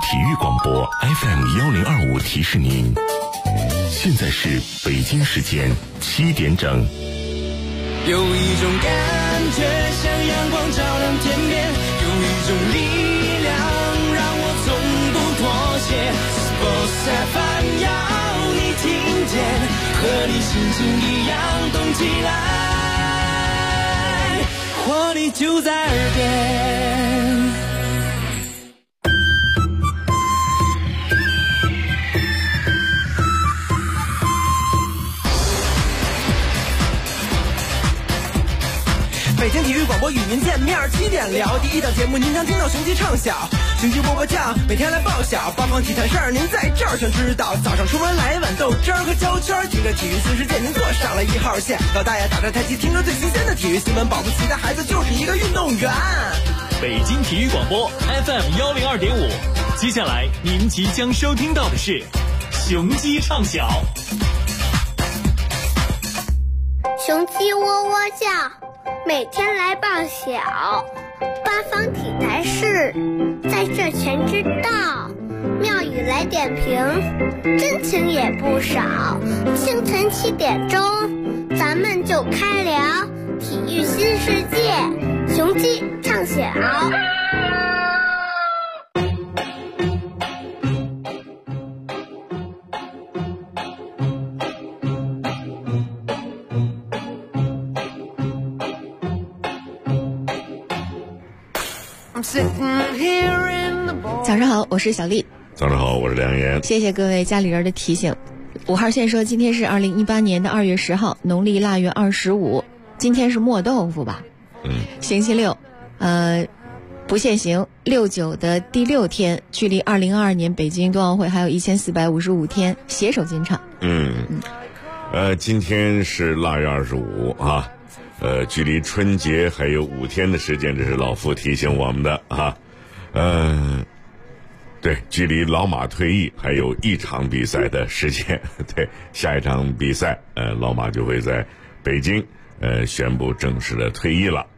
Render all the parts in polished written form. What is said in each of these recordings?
体育广播 FM1025提示您，现在是北京时间7点整。 有一种感觉像阳光照亮天边，有一种力量让我从不妥协。Sports FM 要你听见，和你心情一样动起来，活力就在耳边。 北京体育广播与您见面，7点聊第一档节目，您将听到雄鸡唱晓，雄鸡波波酱，每天来报晓，八方体坛事儿您在这儿全知道。早上出门来一碗豆汁儿和焦圈，听着体育新世界，您坐上了1号线。老大爷打着太极，听着最新鲜的体育新闻，保不齐的孩子就是一个运动员。 北京体育广播 FM102.5，接下来您即将收听到的是雄鸡唱晓。 雄鸡喔喔叫，每天来报晓，八方体坛事在这全知道，妙语来点评，真情也不少。清晨7点钟，咱们就开聊体育新世界，雄鸡唱晓。 早上好，我是小丽。 早上好，我是梁岩。 谢谢各位家里人的提醒。5号线说今天是2018年的2月10号，农历腊月25，今天是磨豆腐吧？星期六，不限行，69的第6天，距离2022年北京冬奥会还有1455天，携手进场。 今天是腊月25啊。距离春节还有5天的时间，这是老傅提醒我们的啊。对，距离老马退役还有1场比赛的时间。对，下一场比赛，老马就会在北京，宣布正式的退役了。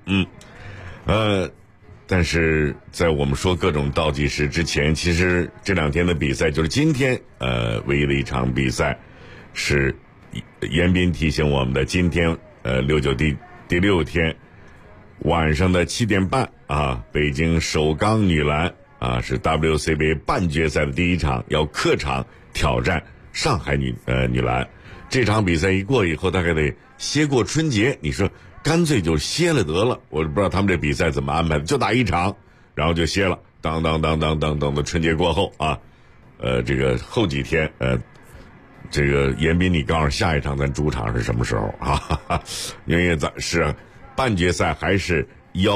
但是在我们说各种倒计时之前，其实这2天的比赛，就是今天，唯一的一场比赛，是严彬提醒我们的，今天69第6天晚上的7点半啊，北京首钢女篮啊是 WCBA 半决赛的第一场，要客场挑战上海女篮。这场比赛一过以后，大概得歇过春节，你说干脆就歇了得了。我不知道他们这比赛怎么安排的，就打1场，然后就歇了。当的春节过后啊，这个后几天这个严彬，你告诉下一场咱主场是什么时候啊？因为咱是半决赛还是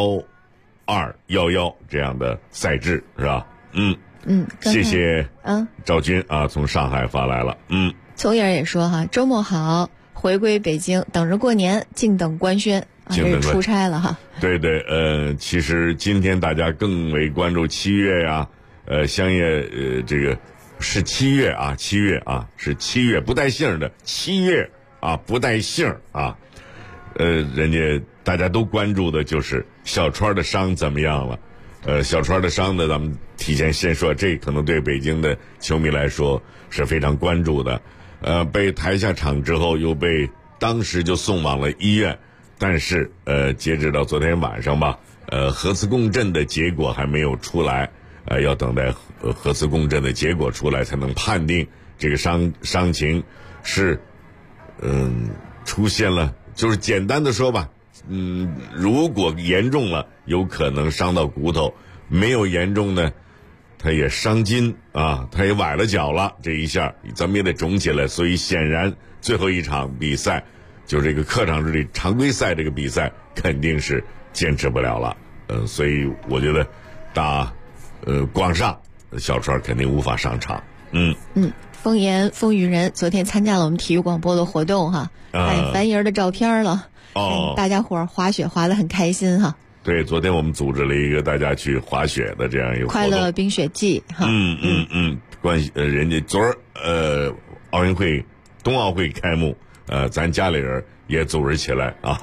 1211这样的赛制是吧？谢谢赵军啊，从上海发来了。 从眼也说哈，周末好，回归北京，等着过年，静等官宣啊，这是出差了哈。 对，其实今天大家更为关注7月呀，香叶这个。是7月啊，7月啊，是7月不带姓的7月啊，不带姓啊。人家大家都关注的就是小川的伤怎么样了。小川的伤呢，咱们提前先说，这可能对北京的球迷来说是非常关注的。被抬下场之后，又被当时就送往了医院，但是截止到昨天晚上吧，核磁共振的结果还没有出来。要等待核磁共振的结果出来，才能判定这个伤情是，出现了，就是简单的说吧，如果严重了，有可能伤到骨头；没有严重呢，他也伤筋啊，他也崴了脚了，这一下咱们也得肿起来。所以显然最后一场比赛，就这个客场之旅常规赛这个比赛肯定是坚持不了了。所以我觉得广上小川肯定无法上场。 风言风雨人昨天参加了我们体育广播的活动哈，看樊爷的照片了，大家伙滑雪滑得很开心哈。 对，昨天我们组织了一个大家去滑雪的这样一个活动， 快乐冰雪季哈。 关系人家昨儿冬奥会开幕，咱家里人也组织起来啊，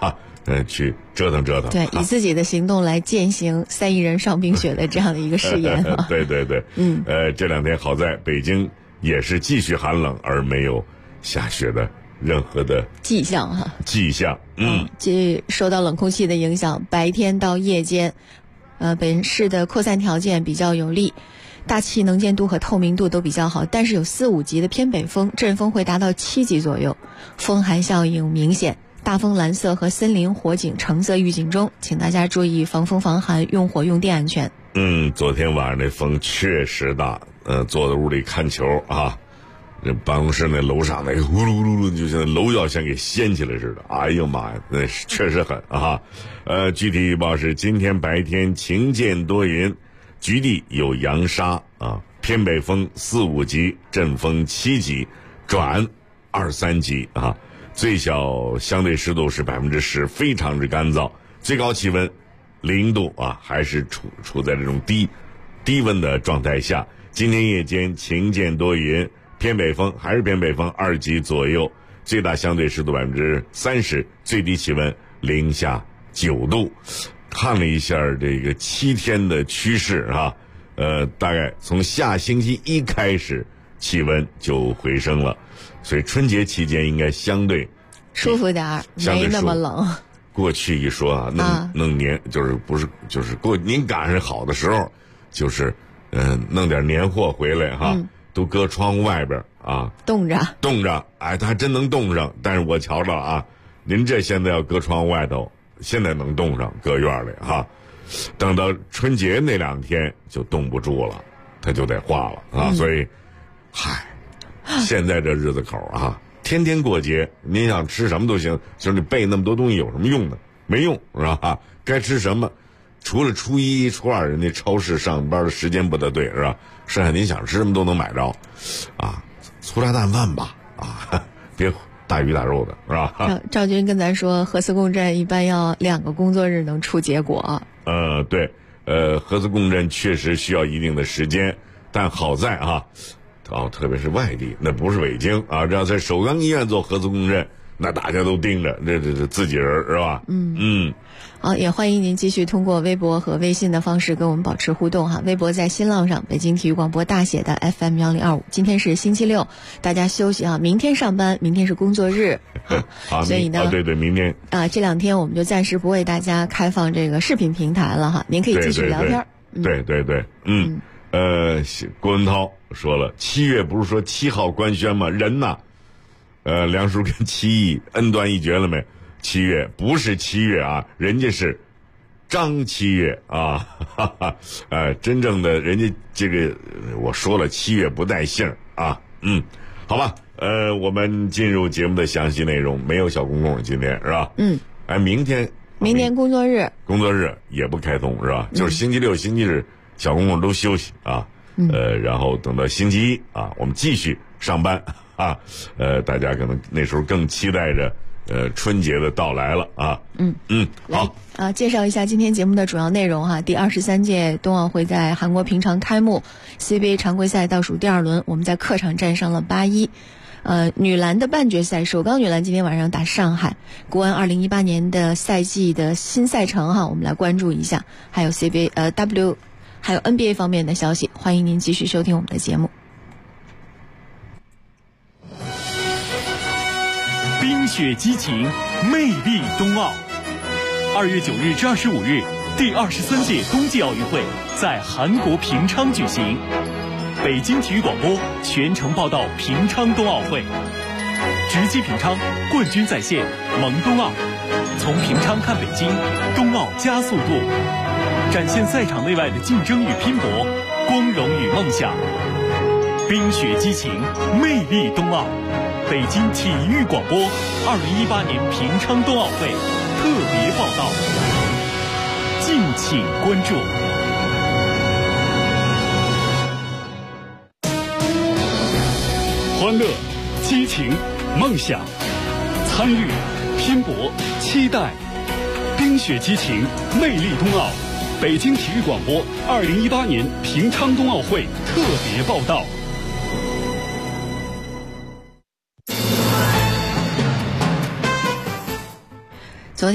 去折腾折腾。 对，以自己的行动来践行3亿人上冰雪的这样的一个誓言。 对对对，这2天好在北京也是继续寒冷，而没有下雪的任何的迹象哈。 迹象， 这受到冷空气的影响，白天到夜间，本市的扩散条件比较有利。大气能见度和透明度都比较好，但是有4、5级的偏北风，阵风会达到7级左右，风寒效应明显。大风蓝色和森林火警橙色预警中，请大家注意防风防寒，用火用电安全。 昨天晚上那风确实大，坐在屋里看球啊，这办公室那楼上那个呼噜呼噜，就像楼要像给掀起来似的。哎呦妈呀，那确实狠啊！具体预报是今天白天晴间多云。局地有扬沙啊，偏北风4、5级，阵风7级，转2、3级啊。最小相对湿度是10%，非常之干燥。最高气温0度啊，还是处在这种低温的状态下。今天夜间晴间多云，偏北风还是偏北风2级左右，最大相对湿度30%，最低气温零下9度。看了一下这个7天的趋势啊，大概从下星期1开始气温就回升了，所以春节期间应该相对舒服点儿，没那么冷。 过去一说啊，弄年就是您赶上好的时候，就是弄点年货回来哈，都搁窗户外边啊，冻着，哎，它还真能冻上。但是我瞧着啊，您这现在要搁窗户外头。现在能冻上，搁院里哈，等到春节那2天就冻不住了，它就得化了啊。所以，现在这日子口啊，天天过节，您想吃什么都行，就是你备那么多东西有什么用呢？没用是吧？该吃什么，除了初1、初2人家超市上班的时间不得对是吧？剩下您想吃什么都能买着，啊，粗茶淡饭吧啊，别。大鱼大肉的是吧？ 赵军跟咱说，核磁共振一般要2个工作日能出结果。 对，核磁共振确实需要一定的时间，但好在特别是外地，那不是北京啊，这要在首钢医院做核磁共振，那大家都盯着，这自己人是吧？ 好，也欢迎您继续通过微博和微信的方式跟我们保持互动哈。微博在新浪上，北京体育广播大写的 FM1025。今天是星期六，大家休息哈，明天上班，明天是工作日。 好， 所以呢， 对，明天这2天我们就暂时不为大家开放这个视频平台了哈，您可以继续聊天。 对，郭文涛说了，7月不是说7号官宣吗？人呐，梁叔跟7亿恩断义绝了没？7月不是7月啊，人家是张7月啊，真正的人家这个我说了，7月不带姓啊，好吧，我们进入节目的详细内容，没有小公共今天是吧？明天工作日也不开通是吧？就是星期六、星期日小公共都休息啊，然后等到星期1啊，我们继续上班啊，大家可能那时候更期待着。春节的到来了啊！好介绍一下今天节目的主要内容哈。第23届冬奥会在韩国平昌开幕 ，CBA 常规赛倒数第2轮，我们在客场战胜了8-1。女篮的半决赛，首钢女篮今天晚上打上海。国安2018年的赛季的新赛程哈，我们来关注一下。还有 CBA还有 NBA 方面的消息，欢迎您继续收听我们的节目。 冰雪激情，魅力冬奥。2月9日至25日，第23届冬季奥运会在韩国平昌举行。北京体育广播全程报道平昌冬奥会，直击平昌，冠军在线，萌冬奥。从平昌看北京，冬奥加速度，展现赛场内外的竞争与拼搏，光荣与梦想。冰雪激情，魅力冬奥。北京体育广播2018年平昌冬奥会特别报道，敬请关注。欢乐、激情、梦想，参与、拼搏、期待，冰雪激情，魅力冬奥。北京体育广播2018年平昌冬奥会特别报道。昨天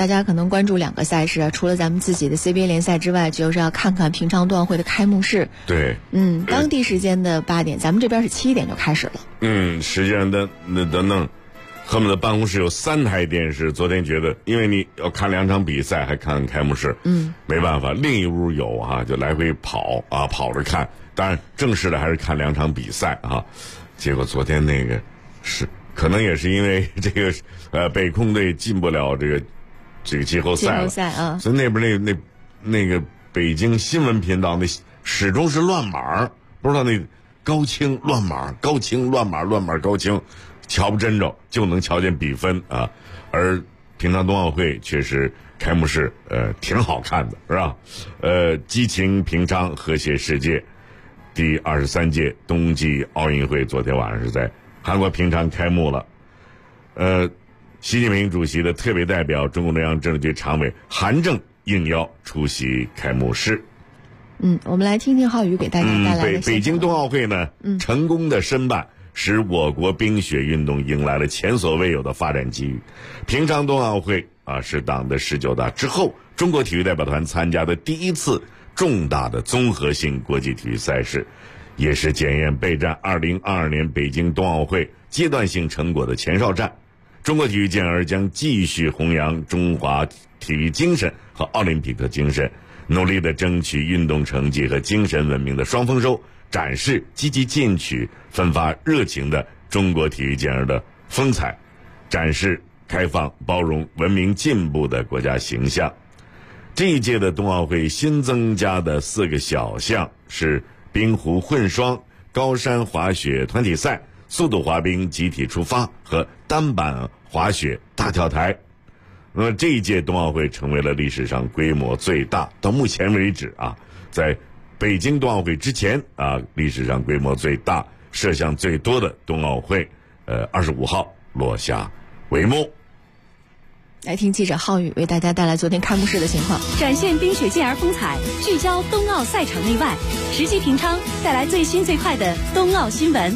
大家可能关注2个赛事啊，除了咱们自己的 CBA 联赛之外，就是要看看平昌冬奥会的开幕式。 对， 当地时间的8点，咱们这边是7点就开始了。 实际上的弄，恨不得办公室有3台电视。昨天觉得，因为你要看2场比赛，还看开幕式，没办法，另一屋有啊，就来回跑着看。当然，正式的还是看2场比赛啊。结果昨天那个可能也是因为这个北控队进不了这个季后赛了，所以那边那个北京新闻频道那始终是乱码，不知道那高清乱码，高清乱码，乱码高清，瞧不真着就能瞧见比分啊。而平昌冬奥会确实开幕式挺好看的，是吧？激情平昌，和谐世界。第23届冬季奥运会昨天晚上是在韩国平昌开幕了。习近平主席的特别代表、中共中央政治局常委韩正应邀出席开幕式。 我们来听听浩宇给大家带来的。 北京冬奥会呢，成功的申办，使我国冰雪运动迎来了前所未有的发展机遇。平昌冬奥会是党的19大之后，中国体育代表团参加的第一次重大的综合性国际体育赛事，也是检验备战2022年北京冬奥会阶段性成果的前哨战。中国体育健儿将继续弘扬中华体育精神和奥林匹克精神，努力地争取运动成绩和精神文明的双丰收，展示积极进取、奋发热情的中国体育健儿的风采，展示开放、包容、文明进步的国家形象。这一届的冬奥会新增加的4个小项是冰壶混双、高山滑雪团体赛、速度滑冰集体出发和单板滑雪大跳台。那么这一届冬奥会成为了历史上规模最大，到目前为止在北京冬奥会之前历史上规模最大、摄像最多的冬奥会，25号落下帷幕。 来听记者浩宇为大家带来昨天开幕式的情况， 展现冰雪健儿风采，聚焦冬奥赛场内外，实际平昌带来最新最快的冬奥新闻。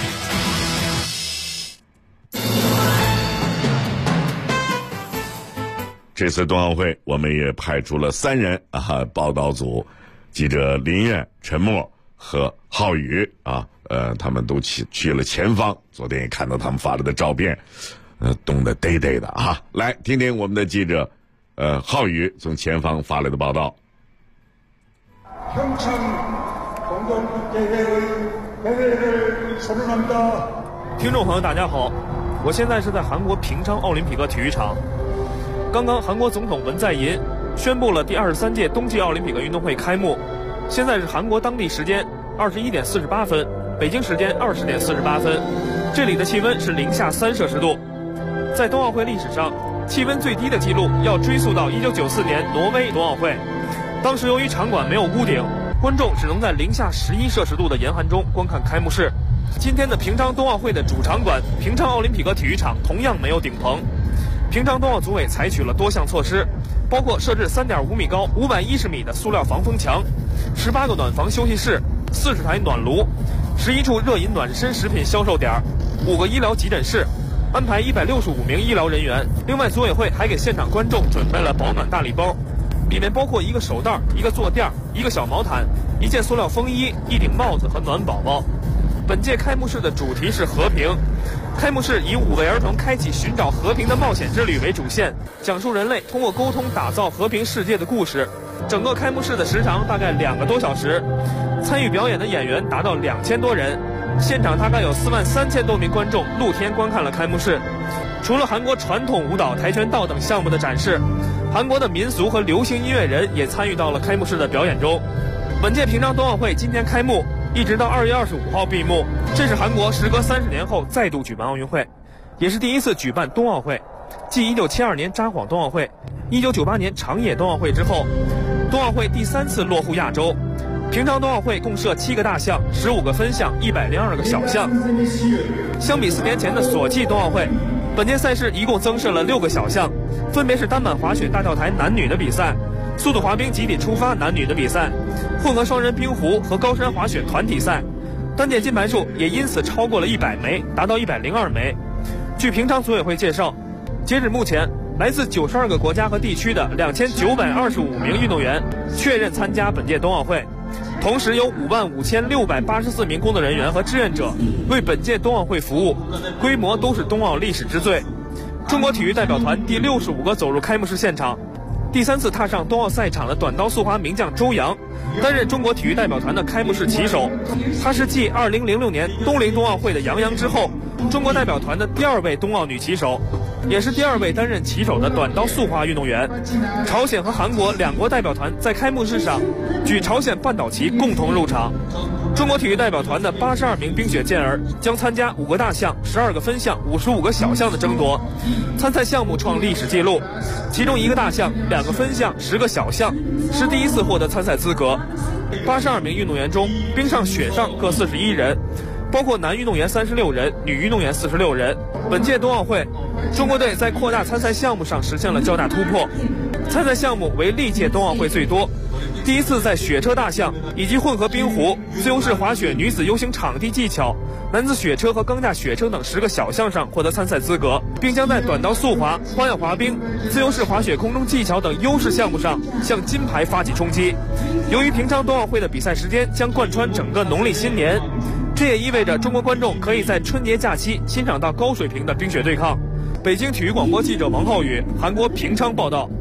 这次冬奥会我们也派出了3人报道组，记者林苑、陈默和浩宇他们都去了前方，昨天也看到他们发来的照片，冻得嘚嘚的来听听我们的记者浩宇从前方发来的报道。 听众朋友大家好，我现在是在韩国平昌奥林匹克体育场。刚刚韩国总统文在寅宣布了第23届冬季奥林匹克运动会开幕，现在是韩国当地时间21点48分，北京时间20点48分，这里的气温是零下3摄氏度。在冬奥会历史上，气温最低的记录要追溯到1994年挪威冬奥会，当时由于场馆没有屋顶，观众只能在零下11摄氏度的严寒中观看开幕式。今天的平昌冬奥会的主场馆平昌奥林匹克体育场同样没有顶棚。平昌冬奥组委采取了多项措施，包括设置3.5米高、510米的塑料防风墙，18个暖房休息室，40台暖炉，11处热饮暖身食品销售点，5个医疗急诊室，安排165名医疗人员。另外，组委会还给现场观众准备了保暖大礼包，里面包括一个手袋、一个坐垫、一个小毛毯、一件塑料风衣、一顶帽子和暖宝宝。本届开幕式的主题是和平。开幕式以5位儿童开启寻找和平的冒险之旅为主线，讲述人类通过沟通打造和平世界的故事。整个开幕式的时长大概2个多小时，参与表演的演员达到2000多人，现场大概有43000多名观众露天观看了开幕式。除了韩国传统舞蹈、跆拳道等项目的展示，韩国的民俗和流行音乐人也参与到了开幕式的表演中。本届平昌冬奥会今天开幕，一直到2月25号闭幕，这是韩国时隔30年后再度举办奥运会，也是第一次举办冬奥会。继1972年札幌冬奥会、1998年长野冬奥会之后，冬奥会第3次落户亚洲。平昌冬奥会共设7个大项、15个分项、102个小项。相比4年前的索契冬奥会，本届赛事一共增设了6个小项，分别是单板滑雪大跳台男女的比赛、速度滑冰集体出发男女的比赛、混合双人冰壶和高山滑雪团体赛，单届金牌数也因此超过了100枚，达到102枚。据平昌组委会介绍，截止目前， 来自92个国家和地区的2925名运动员确认参加本届冬奥会。同时有55684名工作人员和志愿者为本届冬奥会服务，规模都是冬奥历史之最。中国体育代表团第65个走入开幕式现场。第3次踏上冬奥赛场的短刀速滑名将周洋担任中国体育代表团的开幕式旗手，她是继2006年东京冬奥会的杨洋之后，中国代表团的第2位冬奥女旗手，也是第2位担任旗手的短刀速滑运动员。朝鲜和韩国2国代表团在开幕式上举朝鲜半岛旗共同入场。中国体育代表团的82名冰雪健儿将参加5个大项、12个分项、55个小项的争夺，参赛项目创历史纪录，其中1个大项、2个分项、10个小项是第1次获得参赛资格。82名运动员中，冰上、雪上各41人，包括男运动员36人，女运动员46人。本届冬奥会，中国队在扩大参赛项目上实现了较大突破，参赛项目为历届冬奥会最多。第1次在雪车大项以及混合冰壶、自由式滑雪女子 U 型场地技巧、男子雪车和钢架雪车等10个小项上获得参赛资格，并将在短道速滑、花样滑冰、自由式滑雪空中技巧等优势项目上向金牌发起冲击。由于平昌冬奥会的比赛时间将贯穿整个农历新年，这也意味着中国观众可以在春节假期欣赏到高水平的冰雪对抗。北京体育广播记者王浩宇，韩国平昌报道。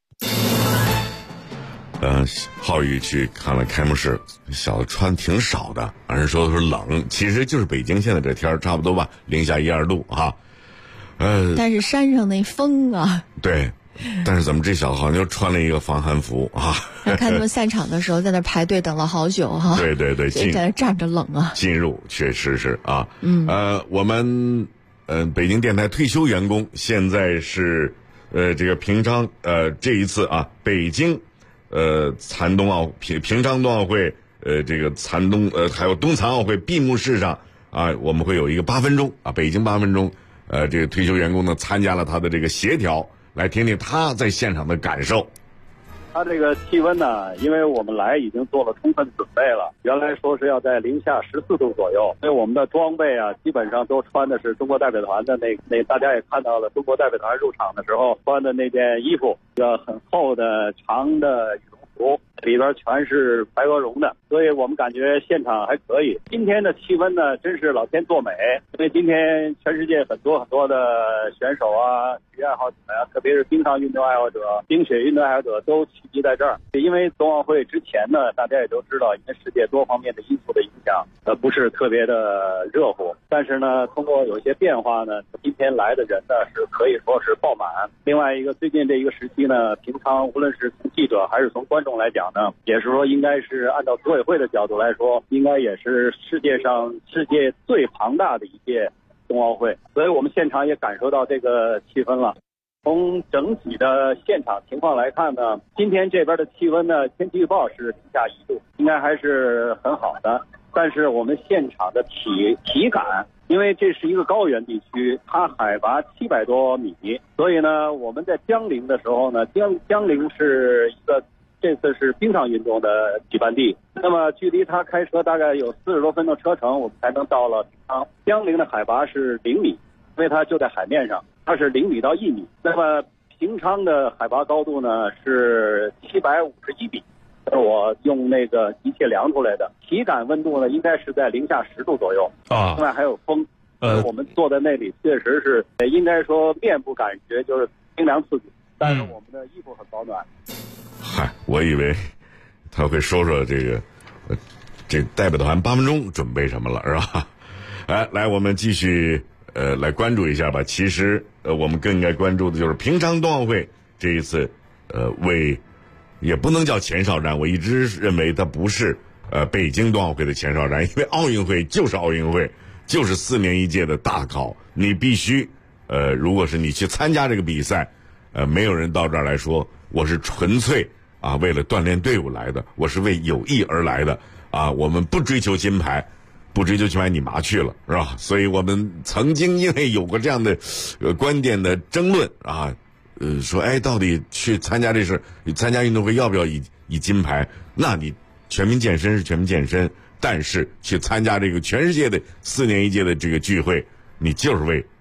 浩宇去看了开幕式，小子穿挺少的，按人说是冷，其实就是北京现在这天差不多吧，零下1、2度啊。 但是山上那风啊， 对，但是怎么这小子好像就穿了一个防寒服啊？ 看他们散场的时候在那排队等了好久哈。 对对对， 在那站着冷啊。 进入确实是啊，我们北京电台退休员工现在是这个平昌这一次啊北京。残冬奥平昌冬奥会，这个残冬还有冬残奥会闭幕式上啊，我们会有一个8分钟啊，北京8分钟，这个退休员工呢参加了他的这个协调，来听听他在现场的感受。 它这个气温呢，因为我们来已经做了充分准备了，原来说是要在零下14度左右，所以我们的装备啊，基本上都穿的是中国代表团的那大家也看到了，中国代表团入场的时候穿的那件衣服，一个很厚的长的羽绒服，里边全是白鹅绒的，所以我们感觉现场还可以。今天的气温呢，真是老天作美，因为今天全世界很多的选手啊、体育爱好者啊，特别是冰上运动爱好者、冰雪运动爱好者都聚集在这儿。因为冬奥会之前呢，大家也都知道，因为世界多方面的因素的影响，不是特别的热乎。但是呢，通过有一些变化呢，今天来的人呢是可以说是爆满。另外一个，最近这一个时期呢，平昌无论是从记者还是从观众来讲呢，也是说应该是按照组委会的角度来说，应该也是世界最庞大的一届冬奥会，所以我们现场也感受到这个气氛了。从整体的现场情况来看呢，今天这边的气温呢，天气预报是零下1度，应该还是很好的。但是我们现场的体感，因为这是一个高原地区，它海拔700多米，所以呢，我们在江陵的时候呢，江陵是一个这次是冰上运动的举办地，那么距离它开车大概有40多分钟车程，我们才能到了平昌。江陵的海拔是0米，因为它就在海面上，它是0米到1米。那么平昌的海拔高度呢是751米，我用那个仪器量出来的，体感温度呢应该是在零下10度左右啊。另外还有风，我们坐在那里确实是应该说面部感觉就是清凉刺激，但是我们的衣服很保暖。 嗨，我以为他会说这个这代表团8分钟准备什么了，是吧？来，我们继续来关注一下吧。其实我们更应该关注的就是平昌冬奥会这一次为也不能叫前哨战，我一直认为它不是北京冬奥会的前哨战，因为奥运会就是奥运会，就是4年1届的大考，你必须如果是你去参加这个比赛，没有人到这儿来说我是纯粹啊为了锻炼队伍来的，我是为友谊而来的啊，我们不追求金牌，不追求金牌你麻去了，是吧？所以我们曾经因为有过这样的观点的争论啊，说到底去参加这事，你参加运动会要不要以金牌？那你全民健身是全民健身，但是去参加这个全世界的4年1届的这个聚会，你就是为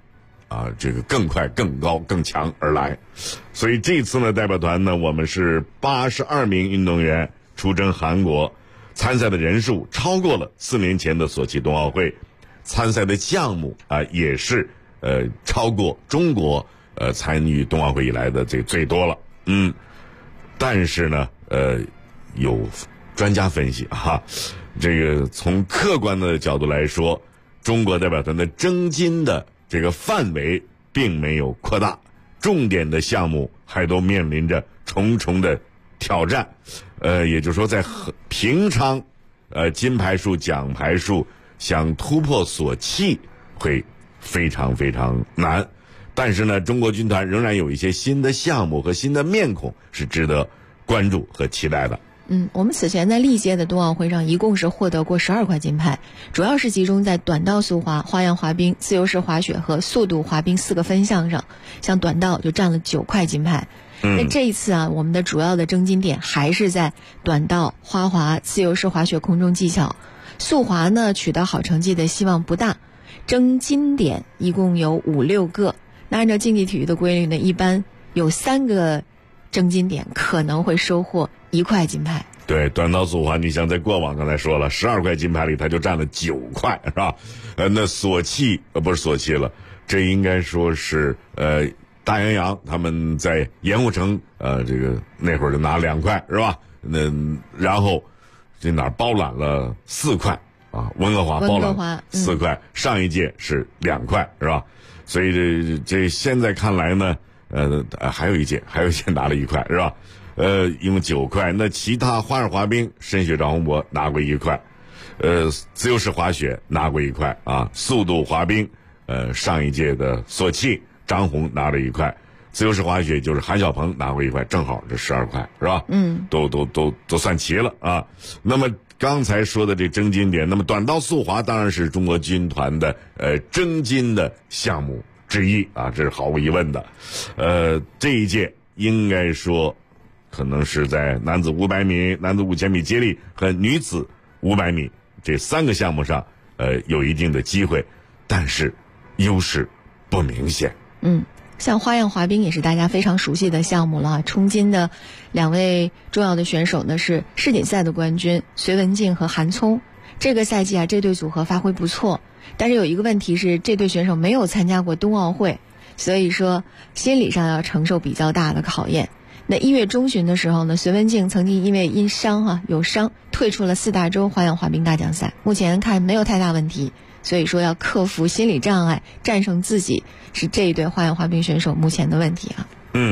啊，这个更快、更高、更强而来。所以这次呢，代表团呢，我们是82名运动员出征韩国，参赛的人数超过了4年前的索契冬奥会，参赛的项目啊也是超过中国参与冬奥会以来的这最多了。但是呢，有专家分析哈，这个从客观的角度来说，中国代表团的征金的这个范围并没有扩大，重点的项目还都面临着重重的挑战。也就是说，在平昌，金牌数、奖牌数想突破索契会非常非常难。但是呢，中国军团仍然有一些新的项目和新的面孔是值得关注和期待的。 我们此前在历届的冬奥会上一共是获得过12块金牌，主要是集中在短道速滑、花样滑冰、自由式滑雪和速度滑冰4个分项上。像短道就占了9块金牌。那这一次啊，我们的主要的征金点还是在短道、花滑、自由式滑雪、空中技巧。速滑呢，取得好成绩的希望不大。征金点一共有5、6个。那按照竞技体育的规律呢，一般有3个征金点可能会收获1块金牌。 对，短道速滑，你像在过往刚才说了，12块金牌里它就占了9块，是吧？那索契不是索契了，这应该说是大洋洋他们在盐湖城这个那会儿就拿2块，是吧？那然后这哪儿包揽了4块啊？温哥华包揽4块，上一届是2块，是吧？所以这现在看来呢，还有一届拿了1块，是吧？一共9块。那其他花样滑冰，申雪赵宏博拿过1块，自由式滑雪拿过1块啊，速度滑冰，上一届的索契张红拿了1块，自由式滑雪就是韩晓鹏拿过1块，正好这12块，是吧？都算齐了啊。那么刚才说的这征金点，那么短道速滑当然是中国军团的征金的项目之一啊，这是毫无疑问的。这一届应该说可能是在男子500米、男子5000米接力和女子500米这3个项目上有一定的机会，但是优势不明显。 像花样滑冰也是大家非常熟悉的项目了。冲金的2位重要的选手呢是世锦赛的冠军隋文静和韩聪。这个赛季啊，这对组合发挥不错，但是有一个问题是，这对选手没有参加过冬奥会，所以说心理上要承受比较大的考验。那1月中旬的时候呢，隋文静曾经因为有伤退出了4大洲花样滑冰大奖赛，目前看没有太大问题。所以说要克服心理障碍，战胜自己，是这一对花样滑冰选手目前的问题啊。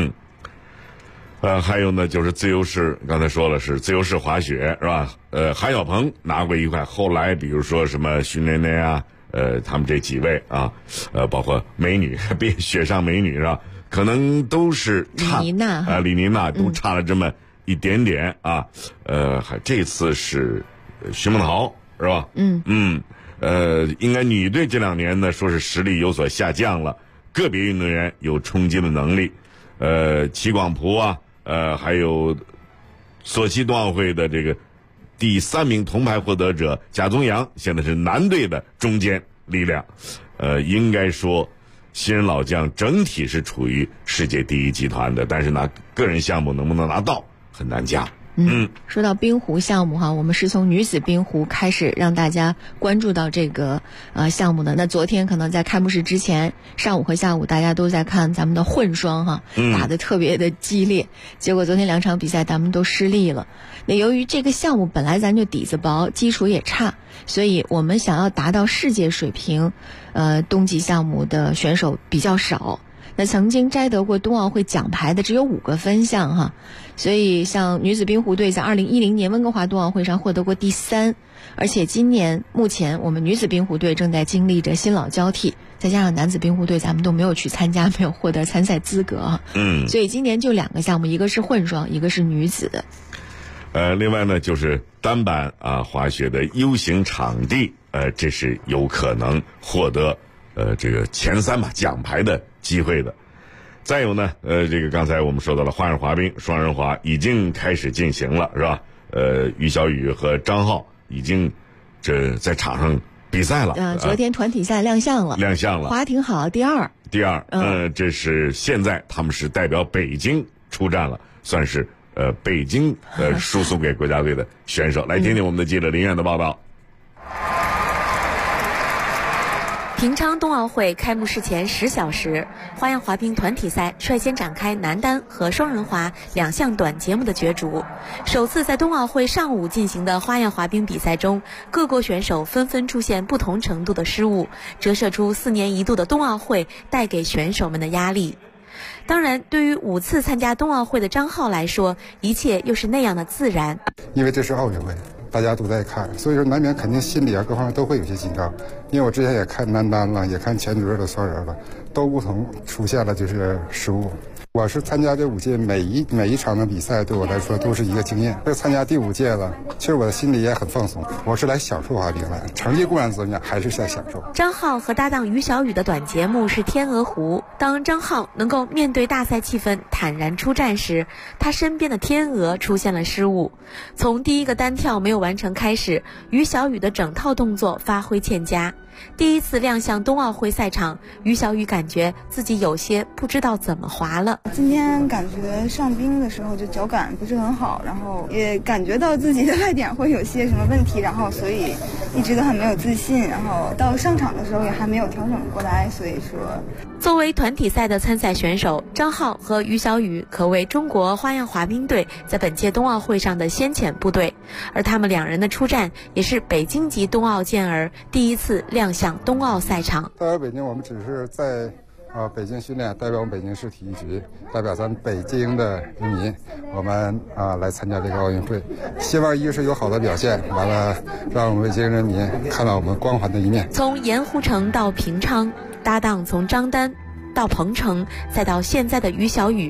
还有呢，就是自由式，刚才说了是自由式滑雪，是吧？韩晓鹏拿过1块，后来比如说什么徐蕾蕾啊，他们这几位啊，包括美女，雪上美女是吧？可能都是差李妮娜都差了这么一点点啊。这次是徐梦桃是吧？应该女队这2年呢，说是实力有所下降了，个别运动员有冲击的能力。齐广璞啊，还有索契冬奥会的这个第3名铜牌获得者贾宗洋，现在是男队的中坚力量。应该说新人老将整体是处于世界第1集团的，但是呢，个人项目能不能拿到很难讲。 说到冰壶项目哈，我们是从女子冰壶开始让大家关注到这个项目的。那昨天可能在开幕式之前，上午和下午大家都在看咱们的混双哈，打得特别的激烈，结果昨天2场比赛咱们都失利了。那由于这个项目本来咱就底子薄，基础也差，所以我们想要达到世界水平，冬季项目的选手比较少。那曾经摘得过冬奥会奖牌的只有5个分项哈，所以像女子冰壶队在2010年温哥华冬奥会上获得过第3，而且目前我们女子冰壶队正在经历着新老交替，再加上男子冰壶队咱们都没有去参加，没有获得参赛资格啊。所以今年就2个项目，一个是混双，一个是女子的。 另外呢，就是单板滑雪的 U 型场地，这是有可能获得这个前3吧奖牌的机会的。再有呢，这个刚才我们说到了花样滑冰双人滑已经开始进行了，是吧？于小雨和张浩已经在场上比赛了。 昨天团体赛亮相了， 滑挺好，第二第二，这是现在他们是代表北京出战了，算是北京输送给国家队的选手。来听听我们的记者林苑的报道。 平昌冬奥会开幕式前10小时，花样滑冰团体赛率先展开男单和双人滑2项短节目的角逐。首次在冬奥会上午进行的花样滑冰比赛中，各国选手纷纷出现不同程度的失误，折射出4年一度的冬奥会带给选手们的压力。当然，对于5次参加冬奥会的张浩来说，一切又是那样的自然。 因为这是奥运会，大家都在看，所以说难免肯定心理各方面都会有些紧张。因为我之前也看男单了，也看前轮的双人了，都不同出现了就是失误。我是参加这5届，每一场的比赛对我来说都是一个经验。这参加第5届了，其实我的心里也很放松，我是来享受滑冰来，成绩固然怎么样，还是在享受。 张浩和搭档于小雨的短节目是天鹅湖。当张浩能够面对大赛气氛坦然出战时，他身边的天鹅出现了失误。从第一个单跳没有完成开始，于小雨的整套动作发挥欠佳。第一次亮相冬奥会赛场，于小雨感觉自己有些不知道怎么滑了。 今天感觉上冰的时候就脚感不是很好，然后也感觉到自己的外点会有些什么问题，然后所以一直都很没有自信，然后到上场的时候也还没有调整过来，所以说。 作为团体赛的参赛选手，张浩和于小雨可谓中国花样滑冰队在本届冬奥会上的先遣部队，而他们2人的出战也是北京籍冬奥健儿第一次亮相冬奥赛场。 代表北京，我们只是在北京训练，代表我们北京市体育局，代表咱们北京的人民，我们来参加这个奥运会。希望一是有好的表现，完了让我们北京人民看到我们光环的一面。 从盐湖城到平昌，搭档从张丹到彭程，再到现在的于小雨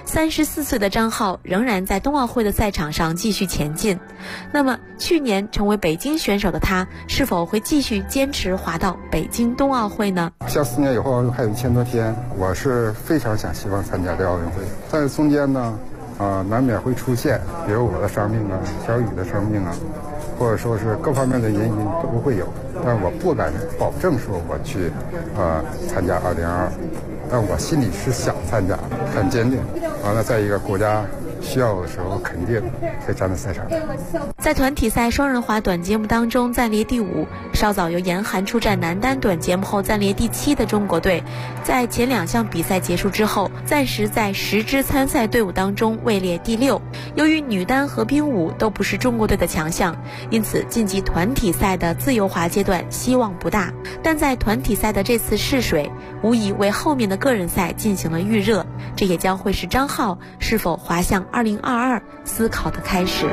，34岁的张浩仍然在冬奥会的赛场上继续前进。那么去年成为北京选手的他，是否会继续坚持滑到北京冬奥会呢？ 像4年以后还有1000多天，我是非常希望参加这奥运会，但是中间呢难免会出现，比如我的伤病啊，小雨的伤病啊，或者说是各方面的原因都会有，但我不敢保证说我去参加2022，但我心里是想参加，很坚定。完了，在一个国家需要的时候，肯定会站在赛场。 在团体赛双人滑短节目当中暂列第5，稍早由严寒出战男单短节目后暂列第7的中国队，在前2项比赛结束之后，暂时在10支参赛队伍当中位列第6。由于女单和冰舞都不是中国队的强项，因此晋级团体赛的自由滑阶段希望不大。但在团体赛的这次试水，无疑为后面的个人赛进行了预热，这也将会是张浩是否滑向2022思考的开始。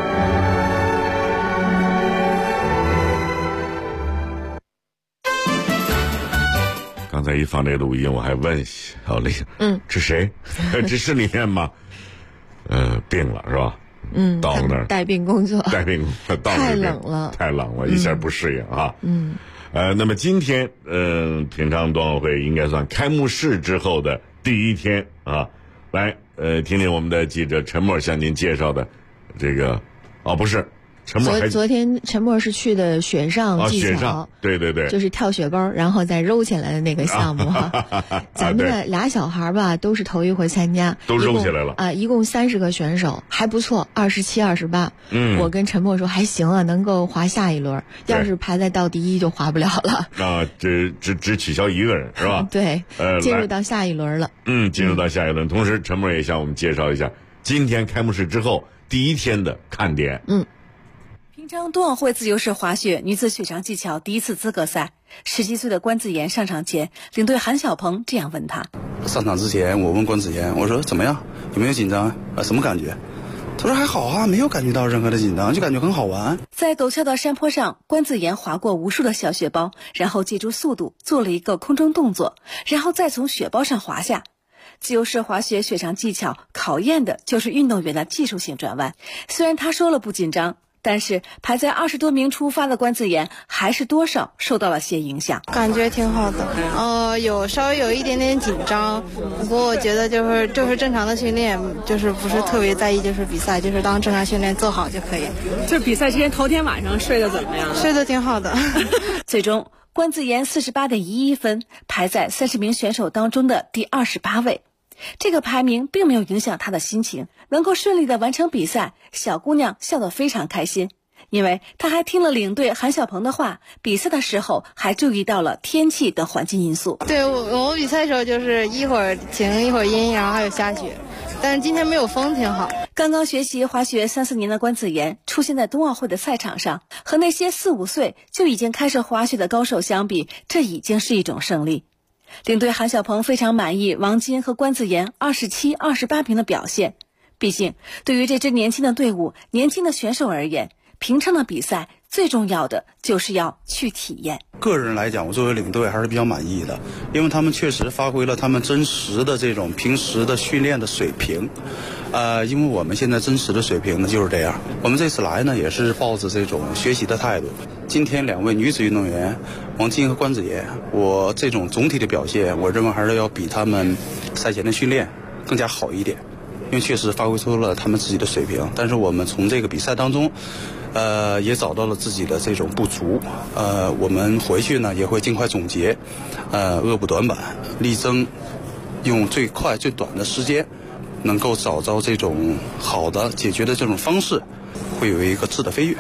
刚才一放这录音，我还问小丽，这谁？这是李艳吗？病了是吧？到那儿带病工作， 到太冷了， 太冷了，一下不适应啊。那么今天平昌冬奥会应该算开幕式之后的第1天啊。来听听我们的记者陈默向您介绍的这个不是陈默昨天陈默是去的雪上技巧， 雪上对， 就是跳雪包然后再揉起来的那个项目咱们的俩小孩吧都是头一回参加， 都揉起来了一共30个选手，还不错，27、28。我跟陈默说还行啊，能够滑下一轮，要是排在倒第1就滑不了了。 只取消1个人是吧？ 对，进入到下一轮了。 进入到下一轮。同时陈默也向我们介绍一下今天开幕式之后第1天的看点。 平昌冬奥会自由式滑雪女子雪上技巧第1次资格赛，17岁的关子妍上场前，领队韩晓鹏这样问她： 上场之前，我问关子妍，我说怎么样，有没有紧张什么感觉？她说还好啊，没有感觉到任何的紧张，就感觉很好玩。 在陡峭的山坡上，关子妍滑过无数的小雪包，然后借助速度做了一个空中动作，然后再从雪包上滑下。自由式滑雪雪上技巧考验的就是运动员的技术性转弯。虽然她说了不紧张，但是排在20多名出发的关子妍还是多少受到了些影响。 感觉挺好的，稍微有一点点紧张，不过我觉得就是正常的训练，就是不是特别在意，就是比赛，就是当正常训练做好就可以。 就比赛之前头天晚上睡得怎么样？ 睡得挺好的。 最终关子妍48.11分，排在30名选手当中的第28位。这个排名并没有影响她的心情，能够顺利的完成比赛，小姑娘笑得非常开心。因为她还听了领队韩晓鹏的话，比赛的时候还注意到了天气等环境因素。 对，我比赛的时候就是一会儿晴一会儿阴，然后还有下雪，但是今天没有风，挺好。 刚刚学习滑雪3、4年的关子妍出现在冬奥会的赛场上，和那些4、5岁就已经开始滑雪的高手相比，这已经是一种胜利。领队韩晓鹏非常满意王金和关子妍27、28名的表现。毕竟对于这支年轻的队伍、年轻的选手而言，平昌的比赛最重要的就是要去体验。 个人来讲，我作为领队还是比较满意的，因为他们确实发挥了他们真实的这种平时的训练的水平。因为我们现在真实的水平呢就是这样。我们这次来呢也是抱着这种学习的态度。今天2位女子运动员王金和关子妍，我这种总体的表现，我认为还是要比他们赛前的训练更加好一点，因为确实发挥出了他们自己的水平。但是我们从这个比赛当中也找到了自己的这种不足，我们回去呢也会尽快总结，恶补短板，力争用最快最短的时间能够找到这种好的解决的这种方式，会有一个质的飞跃。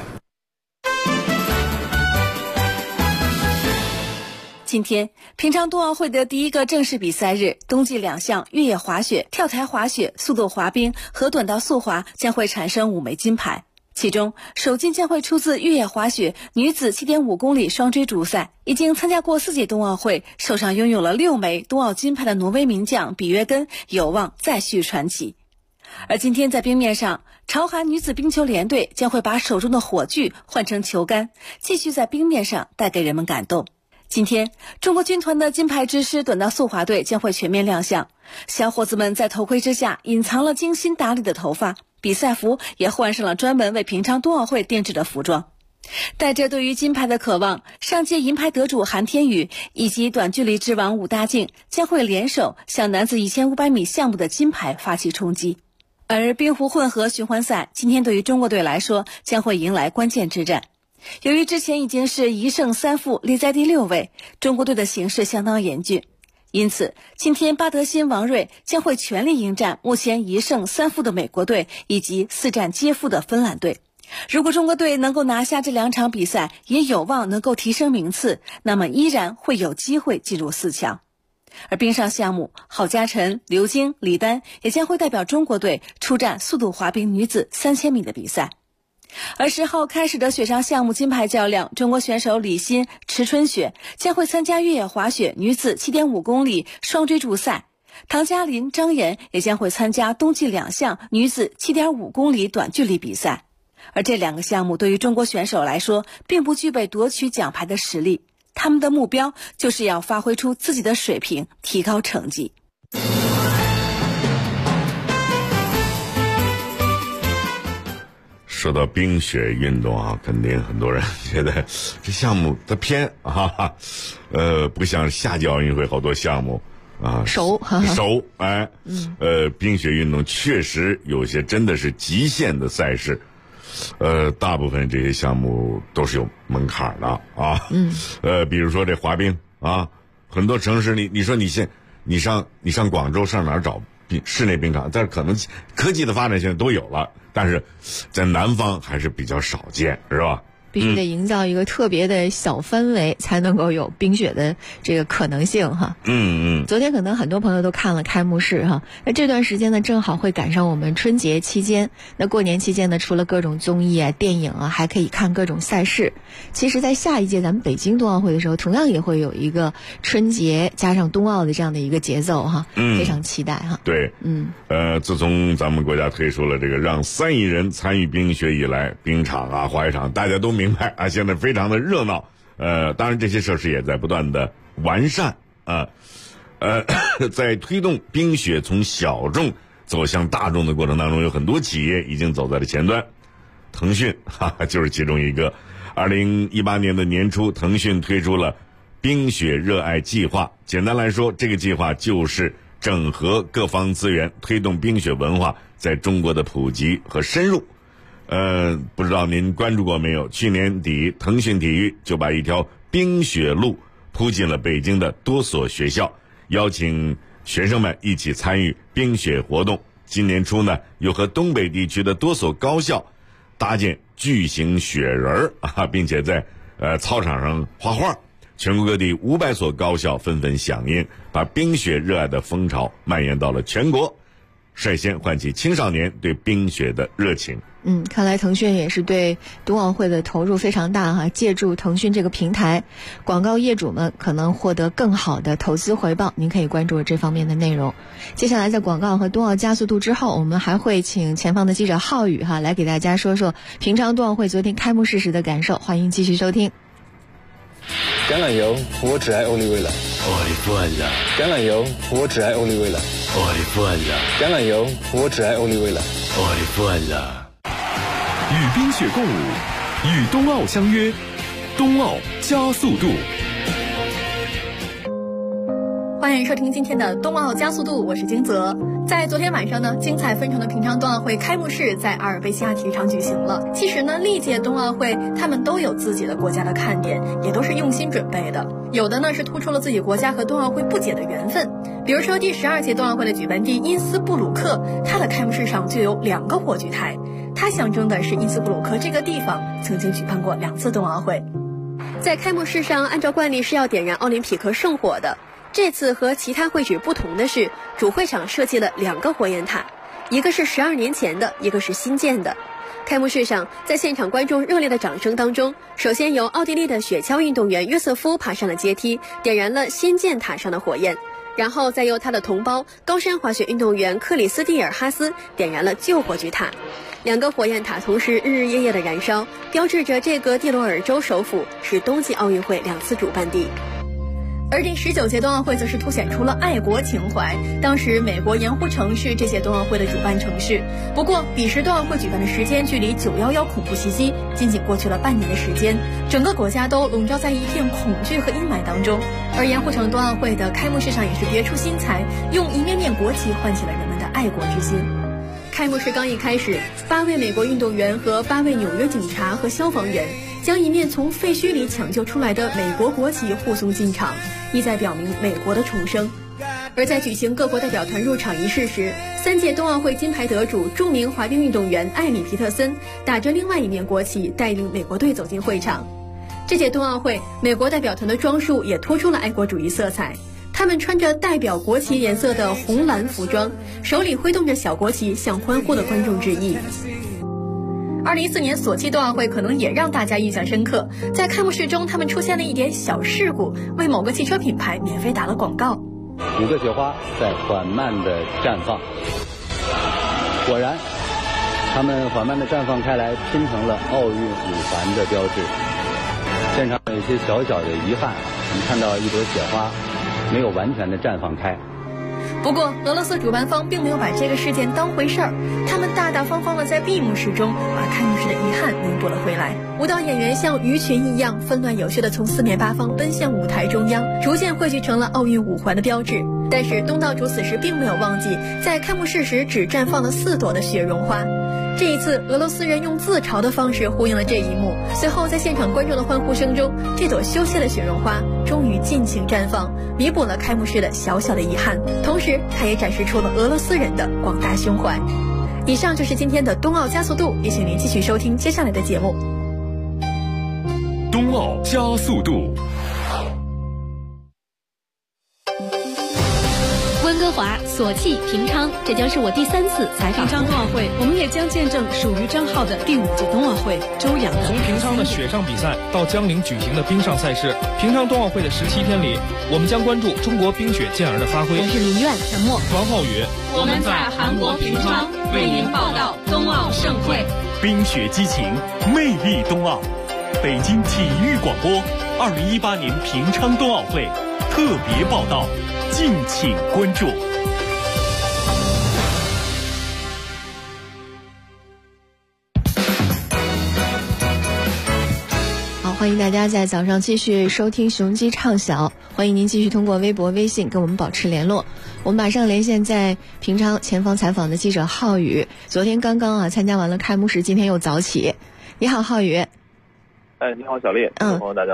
今天平昌冬奥会的第一个正式比赛日，冬季2项越野滑雪、跳台滑雪、速度滑冰和短道速滑将会产生5枚金牌。其中首金将会出自越野滑雪女子 7.5 公里双追逐赛。已经参加过4届冬奥会，手上拥有了6枚冬奥金牌的挪威名将比约根有望再续传奇。而今天在冰面上，朝韩女子冰球联队将会把手中的火炬换成球杆，继续在冰面上带给人们感动。今天中国军团的金牌之师短道速滑队将会全面亮相，小伙子们在头盔之下隐藏了精心打理的头发，比赛服也换上了专门为平昌冬奥会定制的服装。带着对于金牌的渴望，上届银牌得主韩天宇以及短距离之王武大靖将会联手向男子1500米项目的金牌发起冲击。而冰壶混合循环赛今天对于中国队来说将会迎来关键之战。由于之前已经是1胜3负立在第6位，中国队的形势相当严峻，因此今天巴德辛、王睿将会全力迎战目前1胜3负的美国队以及4战皆负的芬兰队。如果中国队能够拿下这2场比赛，也有望能够提升名次，那么依然会有机会进入4强。而冰上项目，郝佳晨、刘晶、李丹也将会代表中国队出战速度滑冰女子3000米的比赛。而10号开始的雪上项目金牌较量，中国选手李欣、池春雪将会参加越野滑雪女子 7.5 公里双追逐赛，唐嘉林、张岩也将会参加冬季2项女子 7.5 公里短距离比赛。而这2个项目对于中国选手来说并不具备夺取奖牌的实力，他们的目标就是要发挥出自己的水平，提高成绩。 说到冰雪运动啊，肯定很多人觉得这项目它偏不像夏季奥运会好多项目啊熟，冰雪运动确实有些真的是极限的赛事，大部分这些项目都是有门槛的啊，比如说这滑冰啊，很多城市你说你上广州上哪儿找室内冰场？但是可能科技的发展现在都有了，但是在南方还是比较少见，是吧？ 必须得营造一个特别的小氛围，才能够有冰雪的这个可能性哈。昨天可能很多朋友都看了开幕式哈，那这段时间呢，正好会赶上我们春节期间。那过年期间呢，除了各种综艺啊、电影啊，还可以看各种赛事。其实，在下一届咱们北京冬奥会的时候，同样也会有一个春节加上冬奥的这样的一个节奏哈，非常期待哈。 对，自从咱们国家推出了这个让3亿人参与冰雪以来，冰场啊、滑雪场大家都明白啊，现在非常的热闹。当然这些设施也在不断的完善啊。在推动冰雪从小众走向大众的过程当中，有很多企业已经走在了前端。腾讯就是其中一个。2018年的年初，腾讯推出了冰雪热爱计划。简单来说，这个计划就是整合各方资源，推动冰雪文化在中国的普及和深入。不知道您关注过没有？去年底，腾讯体育就把一条冰雪路铺进了北京的多所学校，邀请学生们一起参与冰雪活动。今年初呢，又和东北地区的多所高校搭建巨型雪人并且在操场上画画。全国各地500所高校纷纷响应，把冰雪热爱的风潮蔓延到了全国，率先唤起青少年对冰雪的热情。 看来腾讯也是对冬奥会的投入非常大哈。借助腾讯这个平台，广告业主们可能获得更好的投资回报。您可以关注这方面的内容。接下来在广告和冬奥加速度之后，我们还会请前方的记者浩宇来给大家说说平昌冬奥会昨天开幕式时的感受。欢迎继续收听。 橄榄油，我只爱欧丽薇了。橄榄油，我只爱欧丽薇了。橄榄油，我只爱欧丽薇了。 与冰雪共舞，与冬奥相约，冬奥加速度。 欢迎收听今天的冬奥加速度，我是金泽。在昨天晚上呢，精彩纷呈的平昌冬奥会开幕式在阿尔卑西亚体育场举行了。其实呢，历届冬奥会他们都有自己的国家的看点，也都是用心准备的。有的呢是突出了自己国家和冬奥会不解的缘分，比如说第12届冬奥会的举办地因斯布鲁克，它的开幕式上就有2个火炬台，它象征的是因斯布鲁克这个地方曾经举办过2次冬奥会。在开幕式上，按照惯例是要点燃奥林匹克圣火的。这次和其他会址不同的是，主会场设计了2个火焰塔，一个是12年前的，一个是新建的。开幕式上，在现场观众热烈的掌声当中，首先由奥地利的雪橇运动员约瑟夫爬上了阶梯，点燃了新建塔上的火焰，然后再由他的同胞高山滑雪运动员克里斯蒂尔哈斯点燃了旧火炬塔。2个火焰塔同时日日夜夜的燃烧，标志着这个蒂罗尔州首府是冬季奥运会2次主办地。而第19届冬奥会则是凸显出了爱国情怀。当时美国盐湖城是这届冬奥会的主办城市，不过彼时冬奥会举办的时间距离911恐怖袭击仅仅过去了半年的时间，整个国家都笼罩在一片恐惧和阴霾当中。而盐湖城冬奥会的开幕式上也是别出心裁，用一面面国旗唤起了人们的爱国之心。开幕式刚一开始，8位美国运动员和8位纽约警察和消防员将一面从废墟里抢救出来的美国国旗护送进场，意在表明美国的重生。而在举行各国代表团入场仪式时，3届冬奥会金牌得主著名滑冰运动员艾米·皮特森打着另外一面国旗带领美国队走进会场。这届冬奥会，美国代表团的装束也突出了爱国主义色彩，他们穿着代表国旗颜色的红蓝服装，手里挥动着小国旗向欢呼的观众致意。2014年索契冬奥会可能也让大家印象深刻，在开幕式中他们出现了一点小事故，为某个汽车品牌免费打了广告。 5个雪花在缓慢地绽放，果然它们缓慢地绽放开来，拼成了奥运5环的标志。现场有一些小小的遗憾，我们看到一朵雪花没有完全的绽放开。 不过俄罗斯主办方并没有把这个事件当回事儿，他们大大方方地在闭幕式中把开幕式的遗憾弥补了回来。舞蹈演员像鱼群一样纷乱有序地从4面8方奔向舞台中央，逐渐汇聚成了奥运5环的标志。但是东道主此时并没有忘记，在开幕式时只绽放了4朵的雪绒花。这一次俄罗斯人用自嘲的方式呼应了这一幕，随后在现场观众的欢呼声中，这朵羞怯的雪绒花终于尽情绽放，弥补了开幕式的小小的遗憾，同时它也展示出了俄罗斯人的广大胸怀。以上就是今天的冬奥加速度，也请您继续收听接下来的节目。 冬奥加速度。 温哥华、索契、平昌，这将是我第3次采访平昌冬奥会，我们也将见证属于张浩的第5届冬奥会。周洋的从平昌的雪上比赛到江陵举行的冰上赛事，平昌冬奥会的17天里，我们将关注中国冰雪健儿的发挥。 我是林苑、陈默、 王浩宇， 我们在韩国平昌为您报道冬奥盛会。 冰雪激情，魅力冬奥。北京体育广播2018年平昌冬奥会特别报道，敬请关注。 好，欢迎大家在早上继续收听雄鸡畅晓，欢迎您继续通过微博、微信跟我们保持联络。我们马上连线在平昌前方采访的记者浩宇，昨天刚刚参加完了开幕式，今天又早起。你好，浩宇。 哎，你好，小丽，朋友大家好。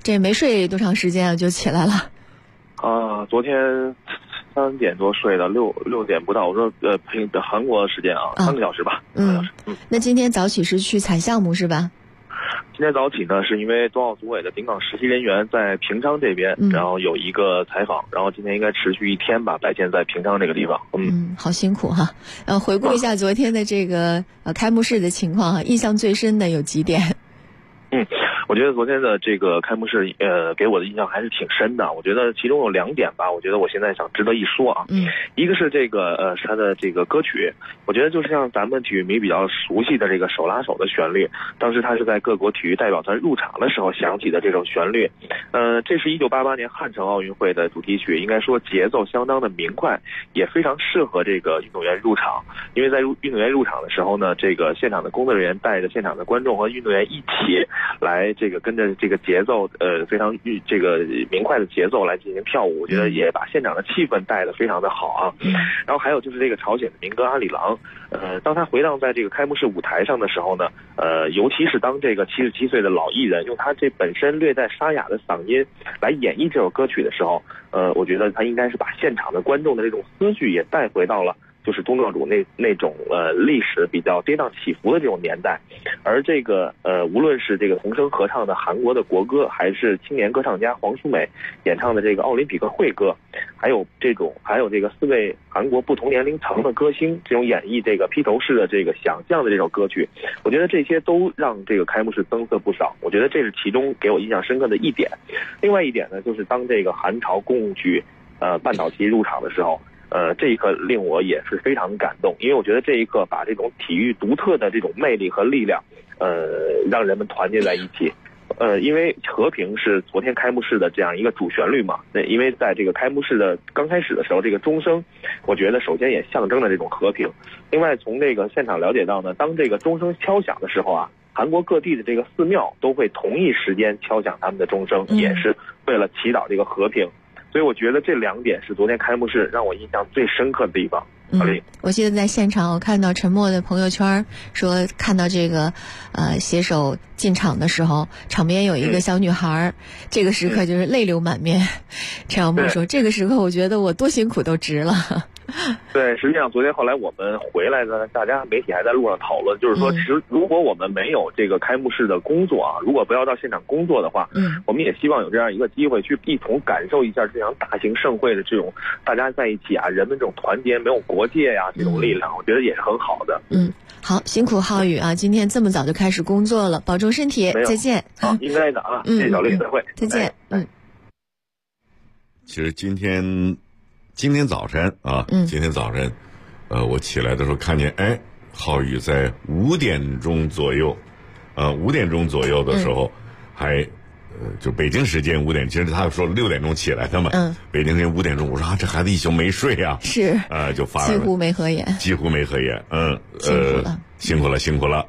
这没睡多长时间啊就起来了？ 昨天3点多睡的，6点不到。我说韩国时间啊，3个小时吧。3个小时。 那今天早起是去采项目是吧？ 今天早起呢，是因为冬奥组委的顶岗实习人员在平昌这边，然后有一个采访，然后今天应该持续1天吧，白天在平昌这个地方。 好辛苦哈。回顾一下昨天的这个开幕式的情况哈，印象最深的有几点？ 我觉得昨天的这个开幕式，给我的印象还是挺深的。我觉得其中有2点吧，我觉得我现在想值得一说啊。一个是这个它的这个歌曲，我觉得就是像咱们体育迷比较熟悉的这个手拉手的旋律，当时它是在各国体育代表团入场的时候响起的这种旋律。这是1988年汉城奥运会的主题曲，应该说节奏相当的明快，也非常适合这个运动员入场。因为在运动员入场的时候呢，这个现场的工作人员带着现场的观众和运动员一起来这个跟着这个节奏，非常这个明快的节奏来进行跳舞，我觉得也把现场的气氛带得非常的好啊。然后还有就是这个朝鲜的民歌《阿里郎》，当他回荡在这个开幕式舞台上的时候呢，尤其是当这个77岁的老艺人用他这本身略带沙哑的嗓音来演绎这首歌曲的时候，我觉得他应该是把现场的观众的这种思绪也带回到了就是东道主那种历史比较跌宕起伏的这种年代。而这个无论是这个同声合唱的韩国的国歌，还是青年歌唱家黄淑美演唱的这个奥林匹克会歌，还有这个4位韩国不同年龄层的歌星这种演绎这个披头士的这个想象的这首歌曲，我觉得这些都让这个开幕式增色不少。我觉得这是其中给我印象深刻的一点。另外一点呢，就是当这个韩朝共举半岛旗入场的时候，这一刻令我也是非常感动，因为我觉得这一刻把这种体育独特的这种魅力和力量，让人们团结在一起。因为和平是昨天开幕式的这样一个主旋律嘛，因为在这个开幕式的刚开始的时候，这个钟声，我觉得首先也象征了这种和平。另外，从这个现场了解到呢，当这个钟声敲响的时候啊，韩国各地的这个寺庙都会同一时间敲响他们的钟声，也是为了祈祷这个和平。所以我觉得这2点是昨天开幕式让我印象最深刻的地方。 我记得在现场我看到陈默的朋友圈说，看到这个携手进场的时候，场边有一个小女孩，这个时刻就是泪流满面。陈晓默说，这个时刻我觉得我多辛苦都值了。 对，实际上昨天后来我们回来呢，大家媒体还在路上讨论，就是说其实如果我们没有这个开幕式的工作啊，如果不要到现场工作的话，我们也希望有这样一个机会去一同感受一下这场大型盛会的这种大家在一起啊，人们这种团结没有国界呀这种力量，我觉得也是很好的。 好，辛苦浩宇啊，今天这么早就开始工作了，保重身体，再见。 好，应该的啊，谢谢小丽，再会， 再见。 其实今天早晨啊，我起来的时候看见，浩宇在5点钟左右的时候，还就北京时间5点，其实他说6点钟起来的嘛，北京时间5点钟，我说这孩子一宿没睡啊， 是就发了， 几乎没合眼， 辛苦了，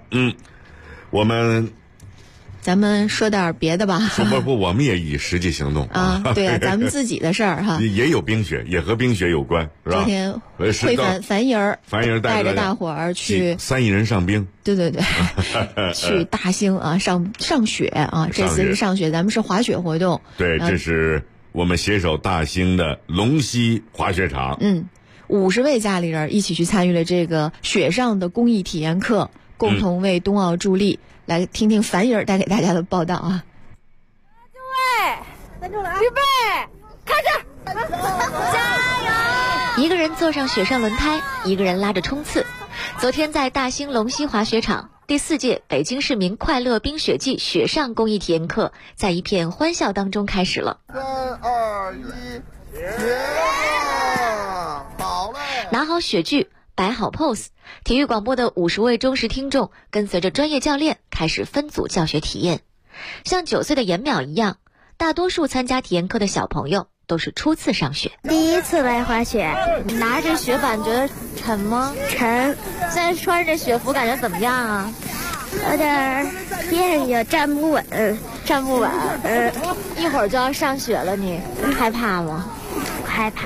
咱们说点别的吧。 不，我们也以实际行动啊。对啊，咱们自己的事儿哈。 也有冰雪，也和冰雪有关，是吧？ 昨天会樊莹带着大伙儿去 3亿人上冰。 对，去大兴啊上雪啊，这次是上雪，咱们是滑雪活动。 对，这是我们携手大兴的龙溪滑雪场。 50位家里人一起去参与了这个雪上的公益体验课，共同为冬奥助力。来听听樊莹带给大家的报道啊！ 3中了啊！预备，开始！加油！ 一个人坐上雪上轮胎，一个人拉着冲刺。昨天在大兴龙溪滑雪场，第4届北京市民快乐冰雪季雪上公益体验课在一片欢笑当中开始了。 3、2、1，雪！好嘞！ 拿好雪具，摆好 pose， 体育广播的50位忠实听众跟随着专业教练开始分组教学体验。像9岁的严淼一样，大多数参加体验课的小朋友都是初次上雪。 第一次来滑雪， 拿着雪板觉得沉吗？ 沉。 现在穿着雪服感觉怎么样啊？ 有点别扭，站不稳。 站不稳。一会儿就要上雪了，你害怕吗？ 害怕。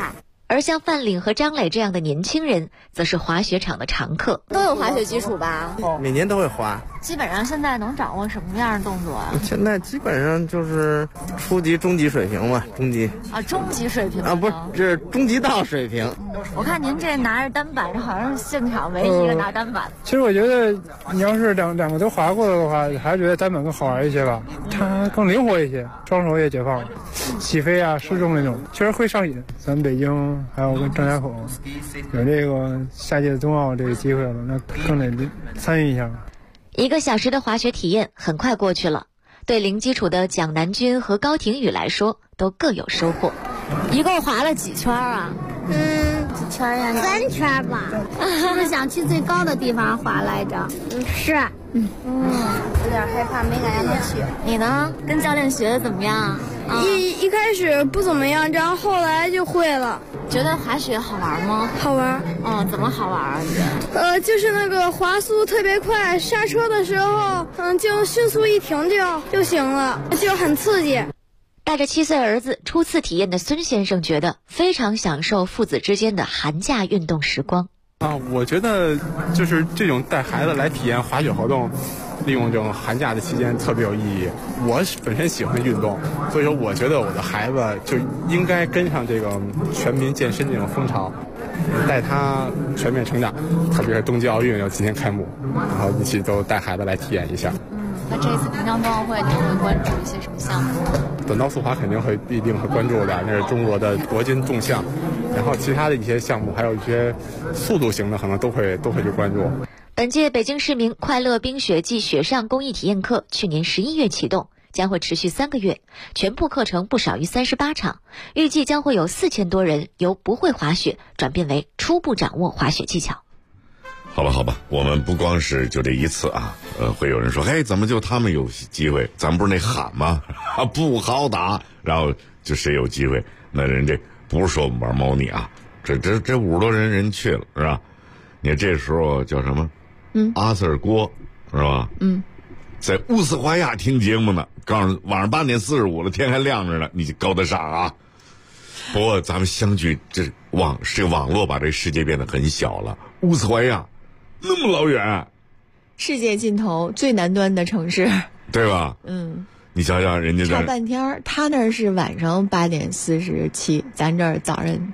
而像范岭和张磊这样的年轻人，则是滑雪场的常客。 都有滑雪基础吧？ 每年都会滑。 基本上现在能掌握什么样的动作啊？ 现在基本上就是初级、中级水平吧，中级。 中级水平啊，不是，这是中级道水平。 我看您这拿着单板，这好像是现场唯一一个拿单板。 其实我觉得，你要是两个都滑过了的话，还是觉得单板更好玩一些吧，它更灵活一些，双手也解放了，起飞啊、失重那种，确实会上瘾。咱们北京还有跟张家口有这个下届的冬奥这个机会了，那更得参与一下。 1个小时的滑雪体验很快过去了，对零基础的蒋南军和高廷宇来说都各有收获。 一共滑了几圈啊？ 几圈呀？3圈吧。是不是想去最高的地方滑来着？是。有点害怕，没敢让他去。 你呢？跟教练学的怎么样？ 一开始不怎么样，然后后来就会了。 觉得滑雪好玩吗？ 好玩。 怎么好玩啊？你觉得？ 就是那个滑速特别快，刹车的时候，就迅速一停就行了，就很刺激。 带着7岁儿子初次体验的孙先生觉得非常享受父子之间的寒假运动时光。 我觉得就是这种带孩子来体验滑雪活动，利用这种寒假的期间特别有意义。我本身喜欢运动，所以说我觉得我的孩子就应该跟上这个全民健身这种风潮，带他全面成长。特别是冬季奥运要今天开幕，然后一起都带孩子来体验一下。 那这次平昌冬奥会你会关注一些什么项目？ 短道速滑肯定必定会关注的，那是中国的夺金动向。然后其他的一些项目，还有一些速度型的，可能都会去关注。 本届北京市民快乐冰雪季雪上公益体验课去年11月启动，将会持续3个月，全部课程不少于38场，预计将会有4000多人由不会滑雪转变为初步掌握滑雪技巧。 好吧，我们不光是就这一次啊，会有人说，嘿，怎么就他们有机会？咱们不是那喊吗？不好打，然后就谁有机会？那人这不是说我们玩猫腻啊，这50多人去了是吧？你看这时候叫什么？阿瑟尔郭是吧？在乌斯怀亚听节目呢，告诉晚上8点45了，天还亮着呢，你高得上啊！不过咱们相距这网络把这世界变得很小了，乌斯怀亚那么老远， 世界尽头最南端的城市， 对吧？你想想人家差半天，他那是晚上8点47，咱这儿早上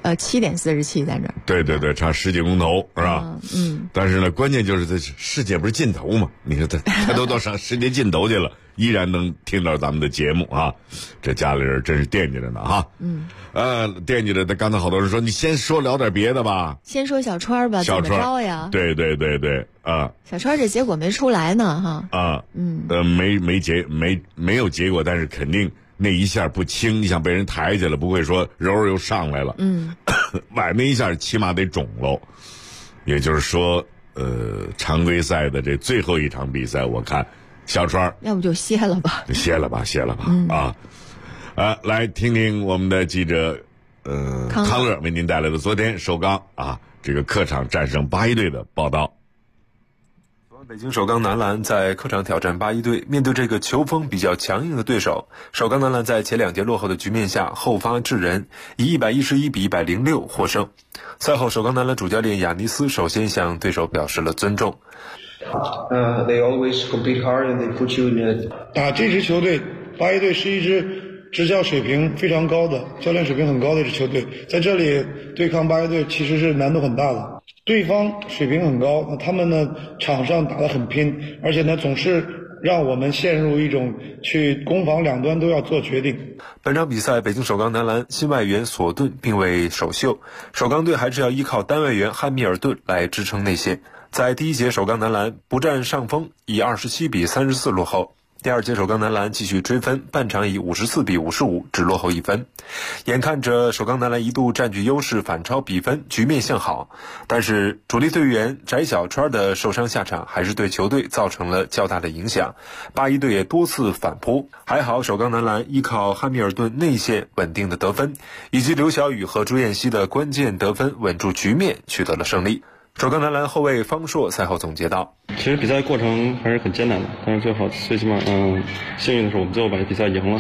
7点47，咱这儿。 对，差10几公头是吧？但是呢，关键就是这世界不是尽头嘛？你看他都到上世界尽头去了，依然能听到咱们的节目啊，这家里人真是惦记着呢哈。惦记着的。刚才好多人说，你先聊点别的吧。 先说小川吧， 小川怎么着呀？ 对啊。 小川这结果没出来呢哈。 没有结果，但是肯定那一下不轻，你想被人抬起来，不会说柔又上来了。崴那一下起码得肿喽。也就是说，常规赛的这最后一场比赛，我看小川要不就歇了吧。 歇了吧啊！来听听我们的记者康乐为您带来的昨天首钢这个客场战胜八一队的报道。 北京首钢男篮在客场挑战八一队，面对这个球风比较强硬的对手，首钢男篮在前2节落后的局面下后发制人，以111比106获胜。赛后，首钢男篮主教练亚尼斯首先向对手表示了尊重。 They always compete hard and they put you in it. 这支球队，八一队是一支执教水平非常高的、教练水平很高的一支球队，在这里对抗八一队其实是难度很大的。对方水平很高，那他们呢场上打得很拼，而且呢总是让我们陷入一种去攻防两端都要做决定。 本场比赛，北京首钢男篮新外援索顿并未首秀，首钢队还是要依靠单外援汉密尔顿来支撑内线。在第1节，首钢男篮不占上风，以27比34落后。第2节，首钢男篮继续追分，半场以54比55只落后1分。眼看着首钢男篮一度占据优势，反超比分，局面向好，但是主力队员翟小川的受伤下场还是对球队造成了较大的影响。八一队也多次反扑，还好首钢男篮依靠汉密尔顿内线稳定的得分，以及刘晓宇和朱彦曦的关键得分，稳住局面，取得了胜利。首钢男篮后卫方硕赛后总结道： 其实比赛过程还是很艰难的，但是最起码幸运的是我们最后把比赛赢了。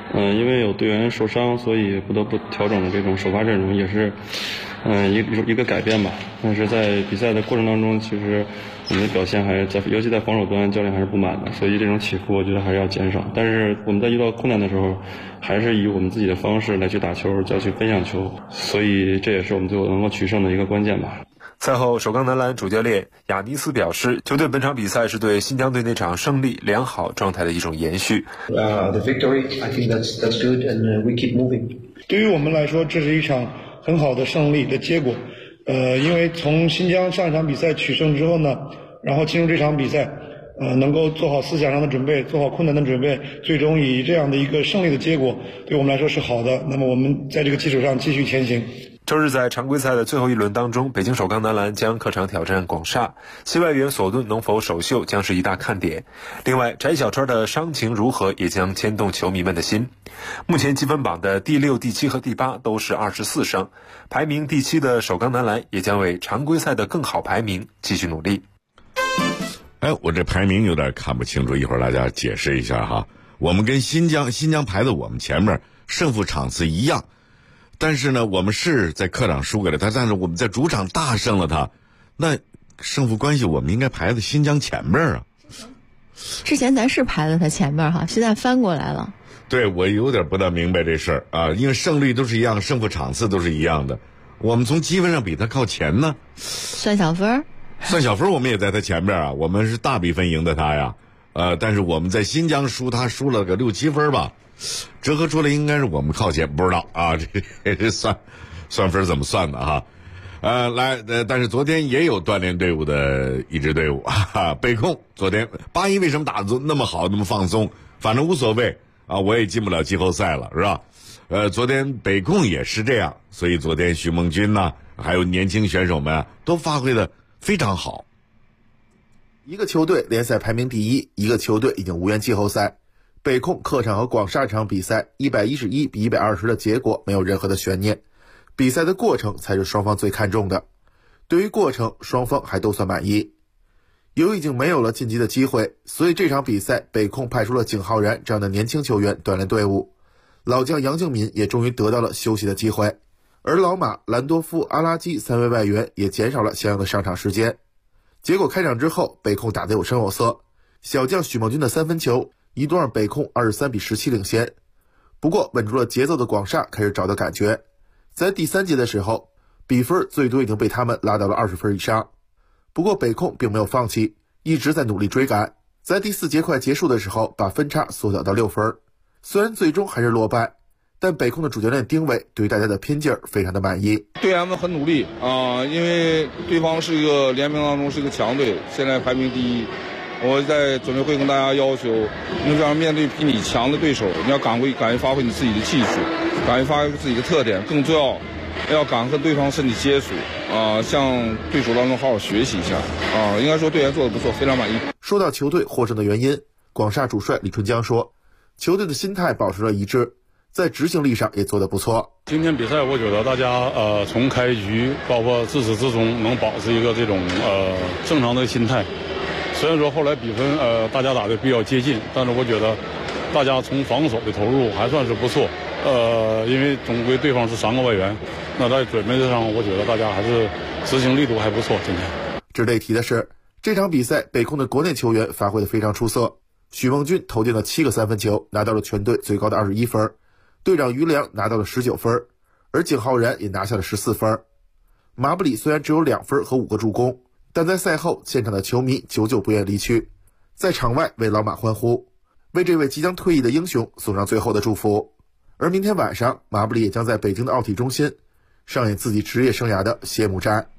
因为有队员受伤，所以不得不调整这种首发阵容，也是一个改变吧。但是在比赛的过程当中，其实我们的表现还在，尤其在防守端，教练还是不满的，所以这种起伏我觉得还是要减少。但是我们在遇到困难的时候，还是以我们自己的方式来去打球，再去分享球，所以这也是我们最后能够取胜的一个关键吧。 赛后，首钢男篮主教练亚尼斯表示，球队本场比赛是对新疆队那场胜利良好状态的一种延续。 The victory, I think that's good, and we keep moving. 对于我们来说，这是一场很好的胜利的结果。因为从新疆上一场比赛取胜之后呢，然后进入这场比赛，能够做好思想上的准备，做好困难的准备，最终以这样的一个胜利的结果，对我们来说是好的。那么我们在这个基础上继续前行。 周日在常规赛的最后一轮当中，北京首钢男篮将客场挑战广厦，新外援索顿能否首秀将是一大看点。另外，翟小川的伤情如何也将牵动球迷们的心。目前积分榜的第6、第7和第8都是24胜，排名第7的首钢男篮也将为常规赛的更好排名继续努力。 我这排名有点看不清楚，一会儿大家解释一下哈。我们跟新疆排在我们前面，胜负场次一样。但是呢，我们是在客场输给了他，但是我们在主场大胜了他，那胜负关系我们应该排在新疆前面啊。 之前咱是排在他前面哈，现在翻过来了。 对，我有点不大明白这事儿啊，因为胜率都是一样，胜负场次都是一样的，我们从积分上比他靠前呢。 算小分我们也在他前面啊，我们是大比分赢的他呀。但是我们在新疆他输了个6、7分吧。折合出来应该是我们靠前，不知道啊，这算分怎么算的哈？但是昨天也有锻炼队伍的一支队伍北控昨天81为什么打得那么好，那么放松？反正无所谓啊，我也进不了季后赛了，是吧？昨天北控也是这样，所以昨天徐梦军呢，还有年轻选手们啊，都发挥的非常好。 一个球队联赛排名第1，一个球队已经无缘季后赛。北控客场和广厦这场比赛111比120的结果没有任何的悬念，比赛的过程才是双方最看重的。对于过程，双方还都算满意。由于已经没有了晋级的机会，所以这场比赛北控派出了景浩然这样的年轻球员锻炼队伍，老将杨敬敏也终于得到了休息的机会，而老马、兰多夫、阿拉基3位外援也减少了相应的上场时间。结果开场之后，北控打得有声有色，小将许梦军的3分球一度让北控23比17领先。不过稳住了节奏的广厦开始找到感觉，在第3节的时候，比分最多已经被他们拉到了20分以上。不过北控并没有放弃，一直在努力追赶，在第4节快结束的时候把分差缩小到6分。虽然最终还是落败，但北控的主教练丁伟对大家的拼劲儿非常的满意。 队员们很努力因为对方是一个联名当中是一个强队，现在排名第1。我在准备会跟大家要求，你要面对比你强的对手，你要敢于发挥你自己的技术，敢于发挥自己的特点，更重要敢跟对方身体接触向对手当中好好学习一下应该说队员做得不错，非常满意。 说到球队获胜的原因，广厦主帅李春江说，球队的心态保持了一致，在执行力上也做得不错。 今天比赛我觉得大家从开局包括自始至终能保持一个这种正常的心态。虽然说后来比分大家打得比较接近，但是我觉得大家从防守的投入还算是不错。因为总归对方是3个外援，那在准备上我觉得大家还是执行力度还不错。今天值得一提的是，这场比赛北控的国内球员发挥得非常出色，许梦军投进了7个3分球，拿到了全队最高的21分，队长于良拿到了19分，而景浩然也拿下了14分。马布里虽然只有2分和5个助攻，但在赛后现场的球迷久久不愿离去，在场外为老马欢呼，为这位即将退役的英雄送上最后的祝福。而明天晚上，马布里也将在北京的奥体中心上演自己职业生涯的谢幕战。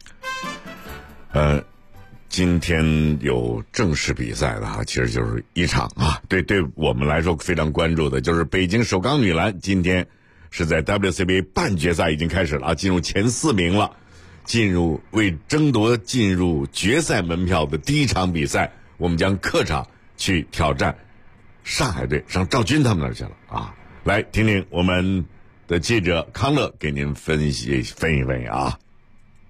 今天有正式比赛的其实就是一场对我们来说非常关注的就是北京首钢女篮，今天是在 WCBA 半决赛已经开始了进入前4名了，为争夺进入决赛门票的第1场比赛，我们将客场去挑战上海队，上赵军他们那儿去了来听听我们的记者康乐给您分析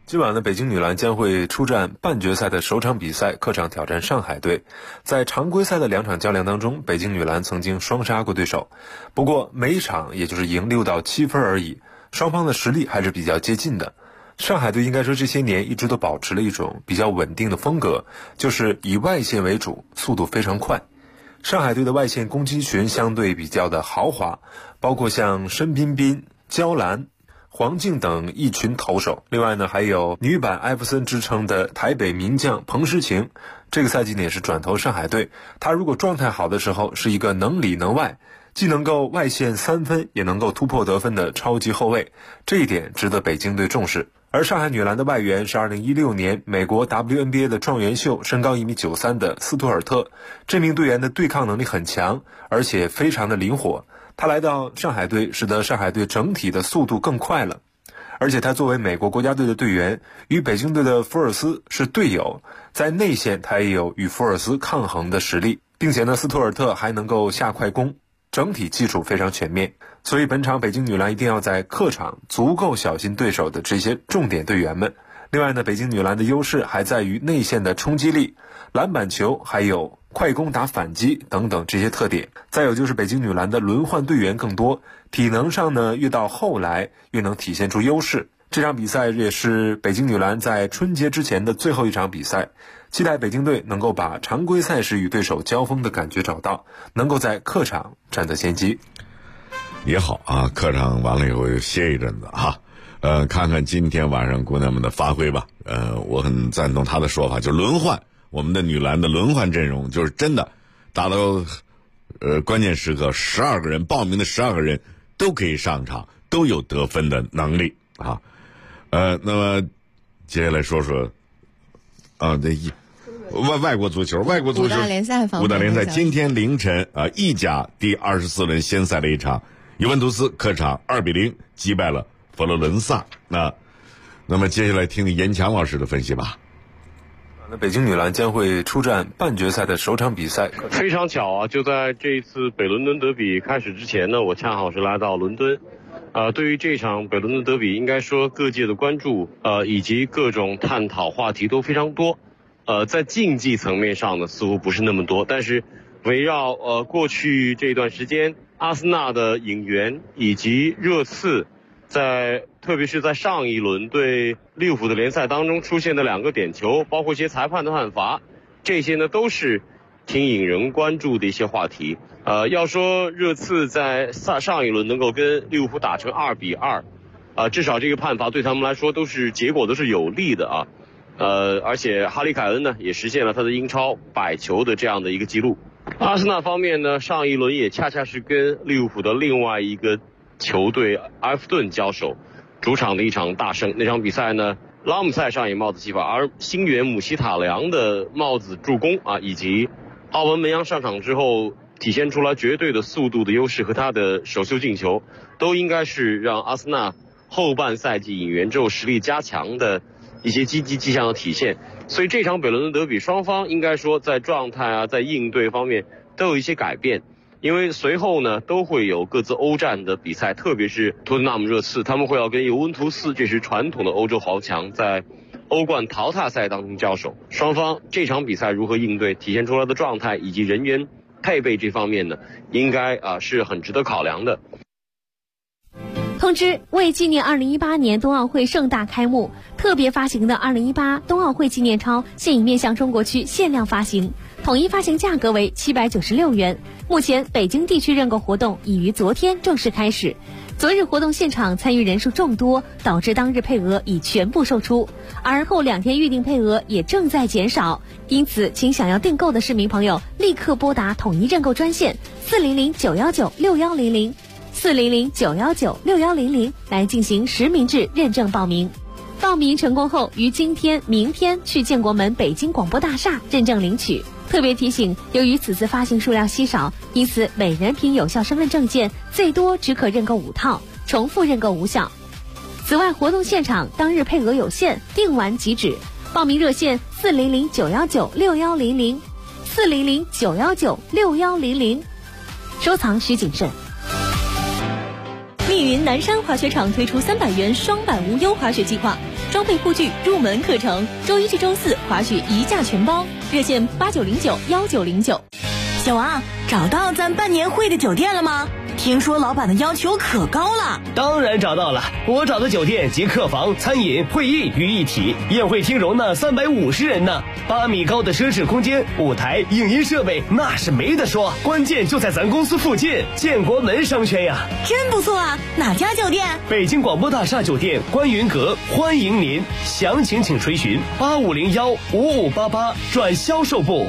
今晚呢，北京女篮将会出战半决赛的首场比赛，客场挑战上海队。在常规赛的2场较量当中，北京女篮曾经双杀过对手，不过每一场也就是赢6到7分而已，双方的实力还是比较接近的。上海队应该说这些年一直都保持了一种比较稳定的风格，就是以外线为主，速度非常快。上海队的外线攻击群相对比较的豪华，包括像申彬彬、焦兰、黄静等一群投手，另外呢还有女版艾弗森之称的台北名将彭诗晴，这个赛季呢也是转投上海队。他如果状态好的时候，是一个能里能外，既能够外线3分，也能够突破得分的超级后卫，这一点值得北京队重视。而上海女篮的外援是2016年美国 WNBA 的状元秀，身高1.93米的斯图尔特。这名队员的对抗能力很强，而且非常的灵活。他来到上海队，使得上海队整体的速度更快了。而且他作为美国国家队的队员，与北京队的福尔斯是队友，在内线他也有与福尔斯抗衡的实力，并且呢，斯图尔特还能够下快攻，整体基础非常全面。所以本场北京女篮一定要在客场足够小心对手的这些重点队员们。另外呢，北京女篮的优势还在于内线的冲击力、篮板球，还有快攻打反击等等这些特点。再有就是北京女篮的轮换队员更多，体能上呢越到后来越能体现出优势。这场比赛也是北京女篮在春节之前的最后一场比赛，期待北京队能够把常规赛时与对手交锋的感觉找到，能够在客场占得先机。 也好啊，客场完了以后就歇一阵子哈。看看今天晚上姑娘们的发挥吧。我很赞同她的说法，就轮换，我们的女篮的轮换阵容就是真的打到关键时刻，12个人报名的12个人都可以上场，都有得分的能力啊。那么接下来说说外国足球五大联赛今天凌晨意甲第24轮先赛的一场，尤文图斯客场2-0击败了佛罗伦萨。那么接下来听听严强老师的分析吧。 那北京女篮将会出战半决赛的首场比赛。 非常巧啊，就在这一次北伦敦德比开始之前呢，我恰好是来到伦敦。对于这场北伦敦德比，应该说各界的关注以及各种探讨话题都非常多。在竞技层面上呢，似乎不是那么多，但是围绕过去这段时间阿森纳的引援以及热刺特别是在上一轮对利物浦的联赛当中出现的2个点球，包括一些裁判的判罚，这些呢都是挺引人关注的一些话题。要说热刺在上一轮能够跟利物浦打成2-2，至少这个判罚对他们来说结果都是有利的啊。而且哈里凯恩呢也实现了他的英超100球的这样的一个记录。阿森纳方面呢，上一轮也恰恰是跟利物浦的另外一个球队埃弗顿交手，主场的一场大胜。那场比赛呢，拉姆塞上演帽子戏法，而新援姆希塔良的帽子助攻以及奥文门扬上场之后体现出来绝对的速度的优势和他的首秀进球，都应该是让阿森纳后半赛季引援之后实力加强的一些积极迹象的体现。所以这场北伦敦德比双方应该说在状态在应对方面都有一些改变，因为随后呢都会有各自欧战的比赛，特别是托特纳姆热刺，他们会要跟尤文图斯，这是传统的欧洲豪强，在欧冠淘汰赛当中交手。双方这场比赛如何应对，体现出来的状态以及人员配备这方面呢，应该是很值得考量的。 通知：为纪念2018年冬奥会盛大开幕，特别发行的2018冬奥会纪念钞现已面向中国区限量发行，统一发行价格为796元。目前北京地区认购活动已于昨天正式开始。昨日活动现场参与人数众多，导致当日配额已全部售出，而后2天预定配额也正在减少。因此，请想要订购的市民朋友立刻拨打统一认购专线400-919-6100。400-919-6100来进行实名制认证报名。报名成功后，于今天、明天去建国门北京广播大厦认证领取。特别提醒，由于此次发行数量稀少，因此每人凭有效身份证件最多只可认购5套，重复认购无效。此外，活动现场当日配额有限，订完即止。报名热线400-919-6100 400-919-6100。收藏需谨慎。 密云南山滑雪场推出300元双板无忧滑雪计划，装备护具入门课程，周1至周4滑雪1价全包，热线89091909。 小王，找到咱办年会的酒店了吗？听说老板的要求可高了。 当然找到了，我找的酒店集客房、餐饮、会议于一体，宴会厅容纳350人呢，8米高的奢侈空间，舞台、影音设备那是没得说，关键就在咱公司附近，建国门商圈呀。 真不错啊，哪家酒店？ 北京广播大厦酒店观云阁，欢迎您，详情请垂询85015588转销售部。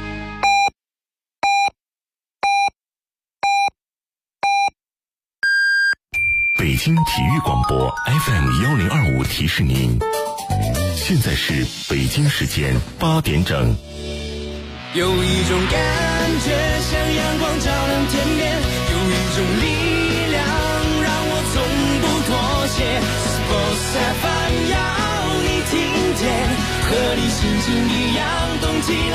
北京体育广播 FM1025提示您，现在是北京时间8点整。 有一种感觉像阳光照亮天边，有一种力量让我从不妥协。Sports FM 要你听见，和你心情一样动起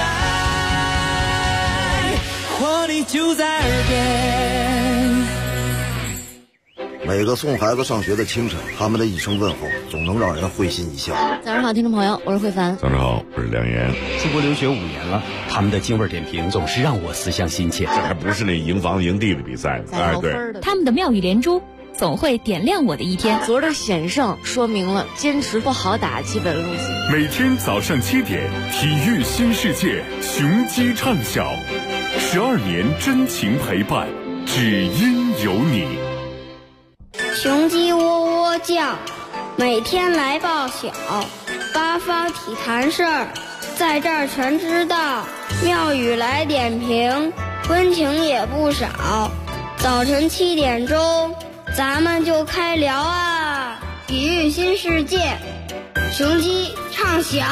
来，活力就在耳边。 每个送孩子上学的清晨，他们的一声问候总能让人会心一笑。 早上好，听众朋友，我是慧凡。 早上好，我是梁岩。 出国留学5年了，他们的京味点评总是让我思乡心切。 这还不是那赢房赢地的比赛，哎，对， 他们的妙语连珠总会点亮我的一天。 昨儿的险胜说明了坚持不好打基本路线。 每天早上7点，体育新世界，雄鸡唱晓，12年真情陪伴，只因有你。 雄鸡喔喔叫，每天来报晓，八方体坛事儿，在这儿全知道。妙语来点评，温情也不少。早晨7点钟，咱们就开聊啊！体育新世界，雄鸡唱晓。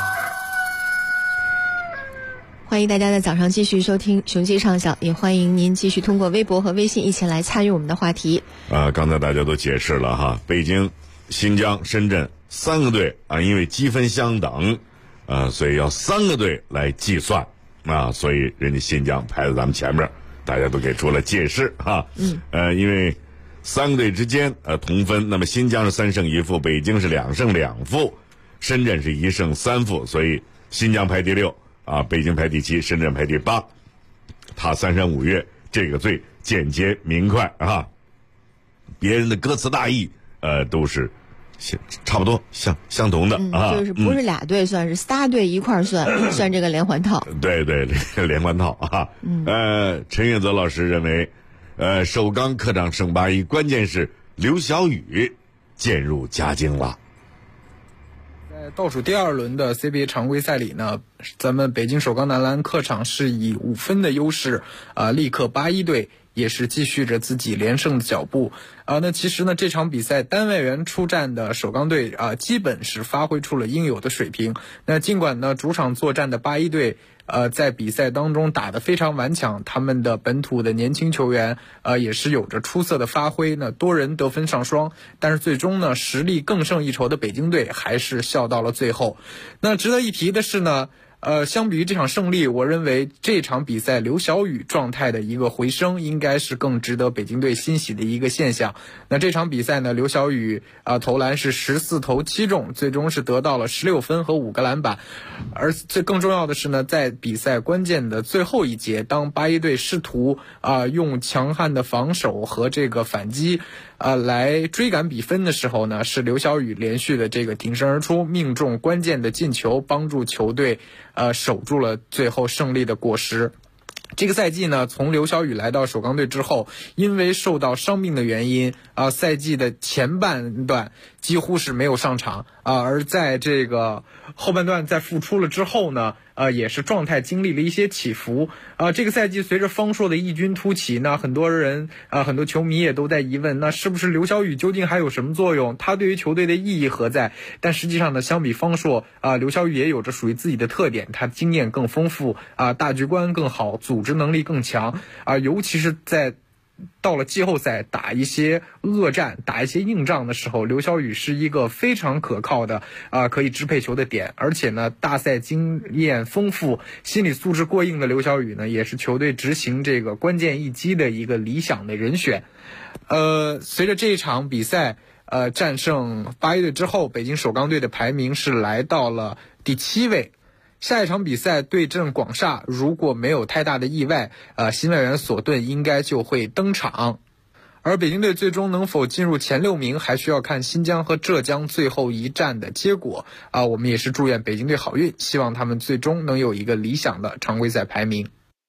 欢迎大家在早上继续收听雄鸡唱晓，也欢迎您继续通过微博和微信一起来参与我们的话题。 刚才大家都解释了哈，北京、新疆、深圳3个队因为积分相等，所以要3个队来计算所以人家新疆排在咱们前面，大家都给出了解释哈。因为3个队之间同分，那么新疆是3胜1负，北京是2胜2负，深圳是1胜3负，所以新疆排第6。北京排第7，深圳排第8，他3山5岳，这个最简洁明快啊。别人的歌词大意，都是差不多相同的啊。 就是不是俩队算，是仨队一块算，算这个连环套。 对对，这个连环套啊。陈月泽老师认为，首钢客场胜8-1，关键是刘晓宇渐入佳境了。 在倒数第2轮的 CBA 常规赛里呢，咱们北京首钢男篮客场是以5分的优势力克8-1队，也是继续着自己连胜的脚步。那其实呢，这场比赛单外援出战的首钢队基本是发挥出了应有的水平。那尽管呢，主场作战的8-1队在比赛当中打得非常顽强，他们的本土的年轻球员也是有着出色的发挥呢，多人得分上双，但是最终呢，实力更胜一筹的北京队还是笑到了最后。那值得一提的是呢，相比于这场胜利，我认为这场比赛刘晓宇状态的一个回升，应该是更值得北京队欣喜的一个现象。那这场比赛呢，刘晓宇投篮是14投7中，最终是得到了16分和5个篮板。而最更重要的是呢，在比赛关键的最后一节，当8-1队试图用强悍的防守和这个反击来追赶比分的时候呢，是刘晓宇连续的这个挺身而出，命中关键的进球，帮助球队守住了最后胜利的果实。这个赛季呢，从刘晓宇来到首钢队之后，因为受到伤病的原因赛季的前半段几乎是没有上场而在这个后半段在复出了之后呢，也是状态经历了一些起伏这个赛季随着方硕的异军突起，那很多人很多球迷也都在疑问，那是不是刘晓宇究竟还有什么作用？他对于球队的意义何在？但实际上呢，相比方硕刘晓宇也有着属于自己的特点，他经验更丰富大局观更好，组织能力更强尤其是在到了季后赛打一些恶战、打一些硬仗的时候，刘晓宇是一个非常可靠的可以支配球的点。而且呢，大赛经验丰富、心理素质过硬的刘晓宇呢，也是球队执行这个关键一击的一个理想的人选。随着这一场比赛战胜八一队之后，北京首钢队的排名是来到了第7位。下一场比赛对阵广厦，如果没有太大的意外，新外援索顿应该就会登场。而北京队最终能否进入前6名，还需要看新疆和浙江最后一战的结果。我们也是祝愿北京队好运，希望他们最终能有一个理想的常规赛排名。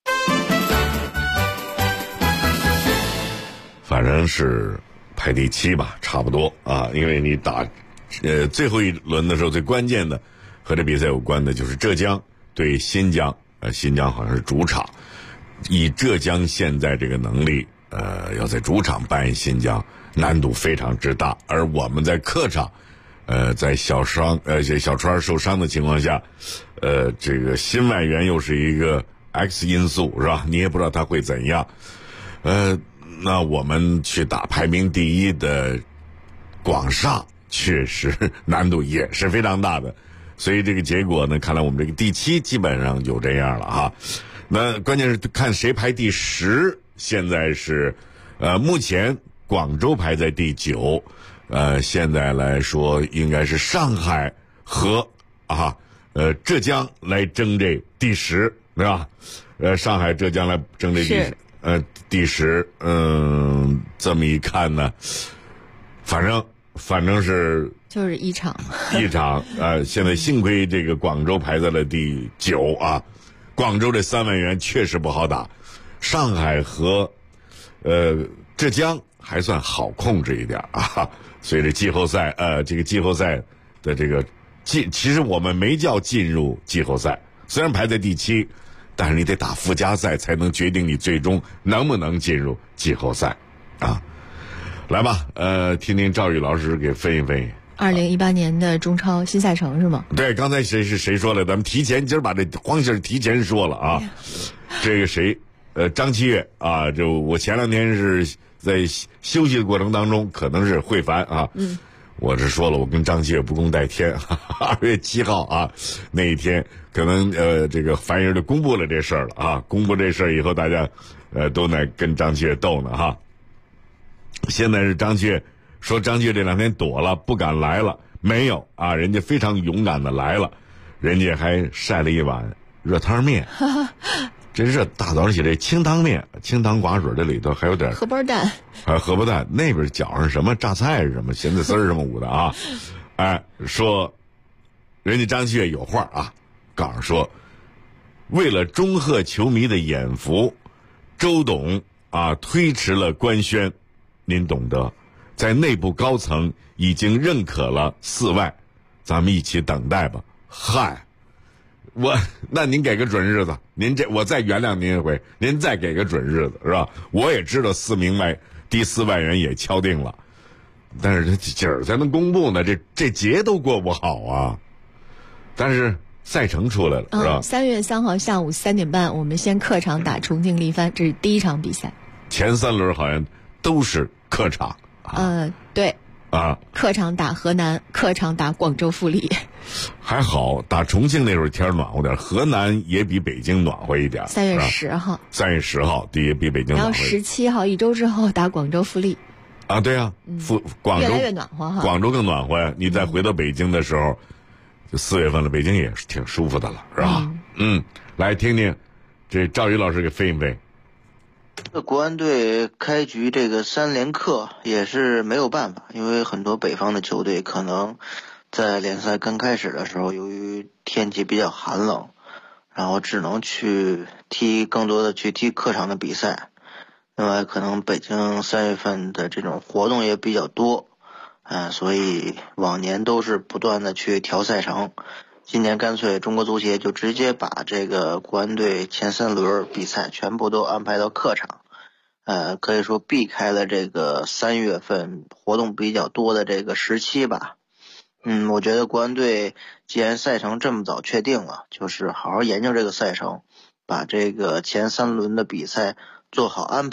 反正是排第7吧，差不多啊，因为你打最后一轮的时候，最关键的和这比赛有关的就是浙江对新疆，新疆好像是主场，以浙江现在这个能力，要在主场扮新疆难度非常之大，而我们在客场，在小川受伤的情况下，这个新外援又是一个 X 因素，是吧？你也不知道他会怎样，那我们去打排名第1的广厦，确实难度也是非常大的。所以这个结果呢，看来我们这个第7基本上就这样了哈。那关键是看谁排第10，现在是目前广州排在第9，现在来说应该是上海和浙江来争这第10，是吧？上海浙江来争这第10，这么一看呢，反正是就是一场， 现在幸亏这个广州排在了第9啊，广州这3外援确实不好打，上海和浙江还算好控制一点啊。所以这季后赛这个季后赛的这个其实我们没叫进入季后赛，虽然排在第7，但是你得打附加赛才能决定你最终能不能进入季后赛啊。来吧，听听赵宇老师给分析分析。 2018年的中超新赛程是吗？ 对，刚才谁说了？咱们提前今儿把这黄信提前说了啊。这个谁，张七月啊，就我前2天是在休息的过程当中，可能是会烦啊。我是说了，我跟张七月不共戴天。2月7号啊，那一天可能这个樊爷就公布了这事儿了啊。公布这事儿以后，大家都在跟张七月斗呢哈。现在是张七月说张七月这2天躲了，不敢来了，没有啊，人家非常勇敢的来了，人家还晒了一碗热汤面。这热大早上起来清汤面，清汤寡水，这里头还有点荷包蛋， 荷包蛋，那边搅上什么榨菜是什么咸菜丝什么捂的啊。说人家张七月有话啊，告诉说为了祝贺球迷的眼福，周董推迟了官宣，您懂得，在内部高层已经认可了4外，咱们一起等待吧。嗨，那您给个准日子，我再原谅您一回，您再给个准日子是吧？我也知道第4外援也敲定了，但是这今儿才能公布呢，这节都过不好啊。但是赛程出来了，是吧 ？3月3号下午3点半，我们先客场打重庆力帆，这是第1场比赛。 前3轮好像都是客场。 对。客场打河南，客场打广州富力。 还好，打重庆那会儿天暖和点，河南也比北京暖和一点。 3月10号。 3月10号，也比北京暖和。 然后17号1周之后打广州富力。 对啊，广州越来越暖和哈。 广州更暖和呀！你再回到北京的时候，就4月份了，北京也是挺舒服的了，是吧？来听听这赵宇老师给分析分析。 国安队开局这个3连客也是没有办法，因为很多北方的球队可能在联赛刚开始的时候，由于天气比较寒冷，然后只能更多的去踢客场的比赛。另外可能北京3月份的这种活动也比较多，所以往年都是不断的去调赛程。今年干脆中国足协就直接把这个国安队前3轮比赛全部都安排到客场，可以说避开了这个3月份活动比较多的这个时期吧。我觉得国安队既然赛程这么早确定了，就是好好研究这个赛程，把这个前3轮的比赛做好安排，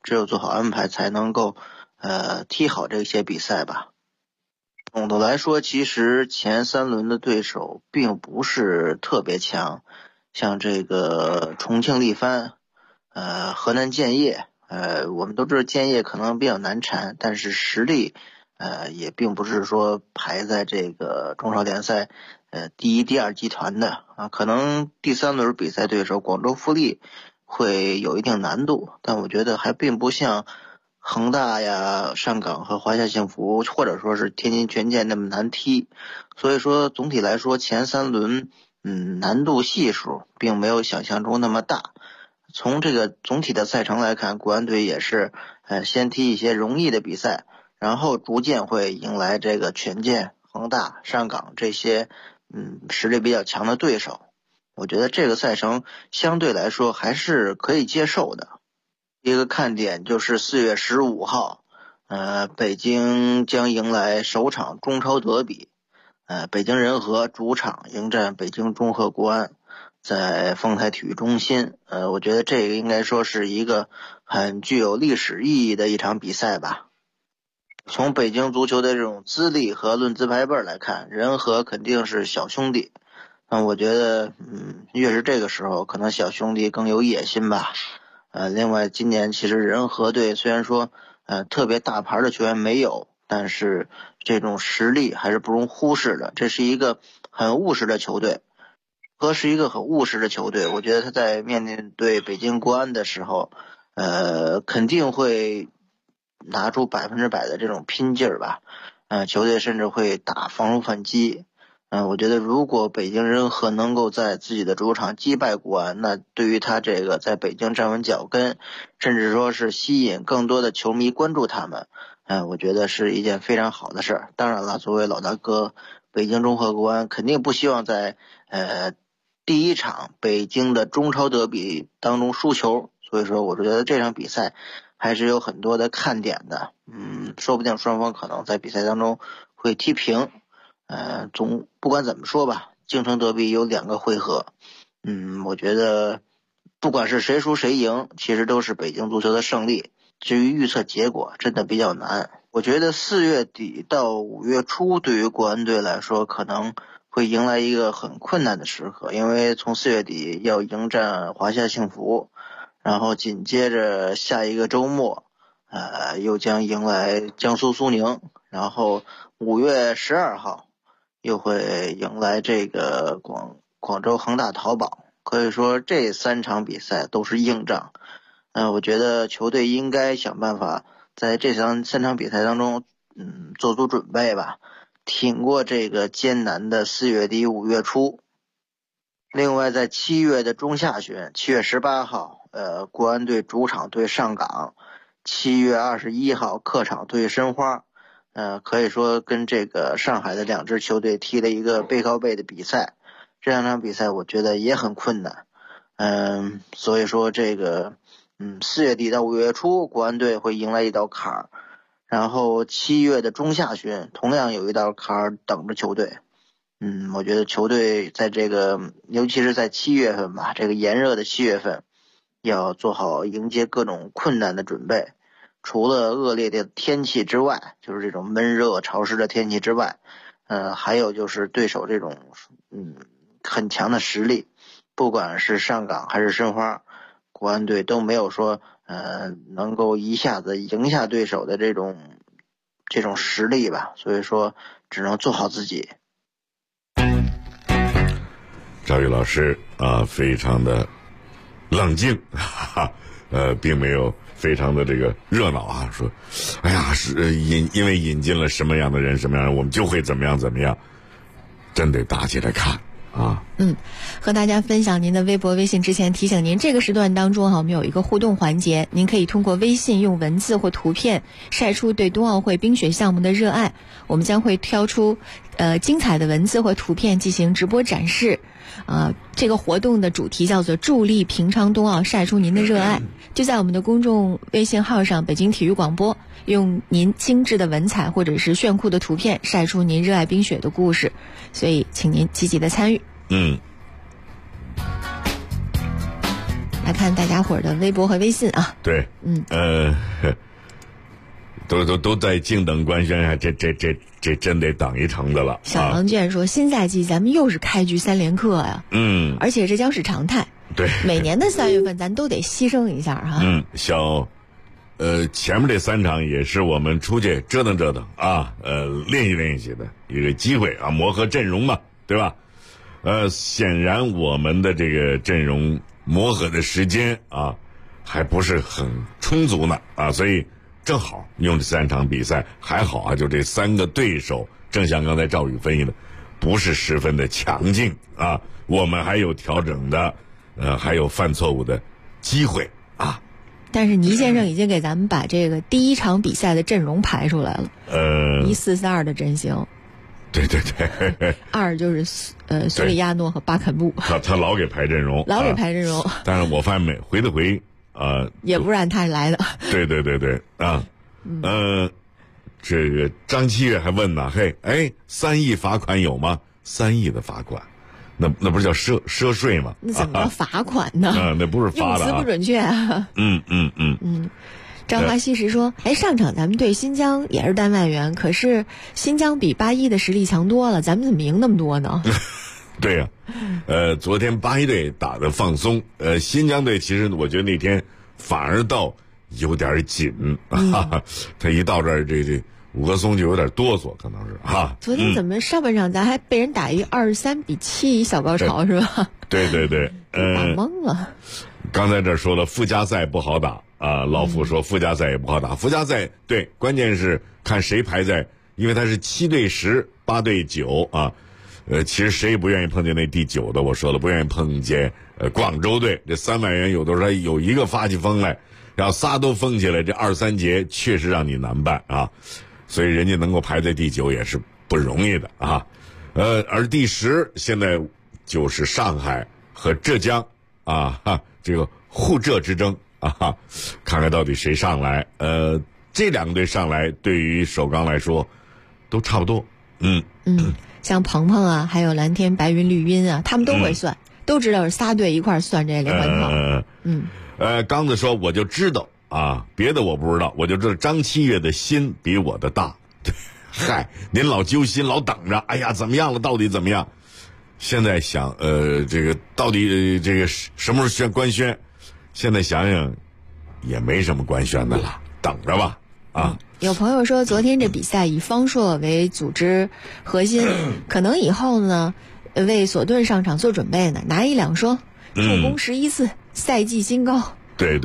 只有做好安排才能够踢好这些比赛吧。总的来说，其实前3轮的对手并不是特别强，像这个重庆力帆、河南建业，我们都知道建业可能比较难缠，但是实力也并不是说排在这个中超联赛第1、第2集团的啊，可能第3轮比赛对手广州富力会有一定难度，但我觉得还并不像恒大呀、上港和华夏幸福或者说是天津权健那么难踢。所以说总体来说前3轮难度系数并没有想象中那么大。从这个总体的赛程来看，国安队也是先踢一些容易的比赛，然后逐渐会迎来这个权健、恒大、上港这些实力比较强的对手。我觉得这个赛程相对来说还是可以接受的。一个看点就是4月15号北京将迎来首场中超德比，北京人和主场迎战北京中赫国安，在丰台体育中心。我觉得这个应该说是一个很具有历史意义的一场比赛吧。从北京足球的这种资历和论资排辈来看，人和肯定是小兄弟。我觉得越是这个时候，可能小兄弟更有野心吧。另外今年其实人和队虽然说特别大牌的球员没有，但是这种实力还是不容忽视的。这是一个很务实的球队，是一个很务实的球队。我觉得他在面对北京国安的时候肯定会拿出100%的这种拼劲儿吧。球队甚至会打防守反击。我觉得如果北京人和能够在自己的主场击败国安，那对于他这个在北京站稳脚跟，甚至说是吸引更多的球迷关注他们，我觉得是一件非常好的事儿。当然了，作为老大哥，北京中赫国安肯定不希望在第1场北京的中超德比当中输球，所以说我觉得这场比赛还是有很多的看点的。说不定双方可能在比赛当中会踢平。不管怎么说吧，京城德比有2个回合，我觉得不管是谁输谁赢，其实都是北京足球的胜利。至于预测结果真的比较难。我觉得4月底到5月初对于国安队来说可能会迎来一个很困难的时刻，因为从4月底要迎战华夏幸福，然后紧接着下一个周末又将迎来江苏苏宁，然后5月12号又会迎来这个广州恒大淘宝。可以说这3场比赛都是硬仗。我觉得球队应该想办法在这3场比赛当中做足准备吧，挺过这个艰难的4月底5月初。另外在7月的中下旬，7月18号国安队主场对上港，7月21号客场对申花。可以说跟这个上海的2支球队踢了一个背靠背的比赛。这2场比赛我觉得也很困难。所以说这个4月底到5月初国安队会迎来一道坎儿，然后7月的中下旬同样有一道坎儿等着球队。我觉得球队在这个尤其是在7月份吧，这个炎热的7月份要做好迎接各种困难的准备。除了恶劣的天气之外，就是这种闷热潮湿的天气之外，还有就是对手这种很强的实力。不管是上港还是申花，国安队都没有说能够一下子赢下对手的这种实力吧，所以说只能做好自己。 赵宇老师非常的冷静，并没有非常的这个热闹啊，说哎呀是因为引进了什么样的人什么样的人，我们就会怎么样怎么样，真得打起来看啊。 和大家分享您的微博微信之前提醒您，这个时段当中我们有一个互动环节，您可以通过微信用文字或图片晒出对冬奥会冰雪项目的热爱，我们将会挑出精彩的文字或图片进行直播展示。这个活动的主题叫做助力平昌冬奥，晒出您的热爱。就在我们的公众微信号上，北京体育广播，用您精致的文采或者是炫酷的图片晒出您热爱冰雪的故事，所以请您积极的参与。 来看大家伙儿的微博和微信啊。 对，都在静等官宣啊，这真得等一程的了。 小狼卷说，新赛季咱们又是开局3连客呀，而且这将是常态。 对， 每年的3月份咱都得牺牲一下哈。 前面这3场也是我们出去折腾折腾啊，练习练习的一个机会啊，磨合阵容嘛，对吧？显然我们的这个阵容磨合的时间啊，还不是很充足呢啊，所以正好用这3场比赛，还好啊，就这3个对手，正像刚才赵宇分析的，不是十分的强劲啊，我们还有调整的，还有犯错误的机会啊。 但是倪先生已经给咱们把这个第1场比赛的阵容排出来了，1442的阵型。 对 2就是索里亚诺和巴肯布。 他老给排阵容，但是我发现每回的回也不让他来的。 对啊，这个张七月还问呢，3亿罚款有吗？3亿的罚款，那不是叫奢税吗？ 那怎么叫罚款呢？ 那不是罚的用词不准确啊。张华西时说，上场咱们对新疆也是单外援，可是新疆比81的实力强多了，咱们怎么赢那么多呢？ 对呀，昨天81队打得放松，新疆队其实我觉得那天反而倒有点紧他一到这儿这5个松就有点哆嗦，可能是哈。 昨天怎么上半场咱还被人打一23-7小高潮是吧？ 对， 打懵了。 刚才这说了附加赛不好打啊，老傅说附加赛也不好打，附加赛对，关键是看谁排在，因为他是7对10、8对9啊，其实谁也不愿意碰见那第9的，我说了不愿意碰见广州队这3万元，有的时候有一个发起疯来，然后仨都疯起来，这2、3节确实让你难办啊，所以人家能够排在第9也是不容易的啊，而第10现在就是上海和浙江啊这个沪浙之争啊，看看到底谁上来。这2个队上来，对于首钢来说都差不多。 像鹏鹏啊，还有蓝天白云绿茵啊，他们都会算，都知道是仨队一块算这连环套。 刚子说我就知道啊，别的我不知道，我就知道张七月的心比我的大。嗨，您老揪心，老等着，哎呀，怎么样了？到底怎么样？现在想，这个到底这个什么时候官宣？现在想想，也没什么官宣的了，等着吧。啊， 有朋友说，昨天这比赛以方硕为组织核心，可能以后呢，为索顿上场做准备呢，拿1、2双，助攻11次，赛季新高。 对，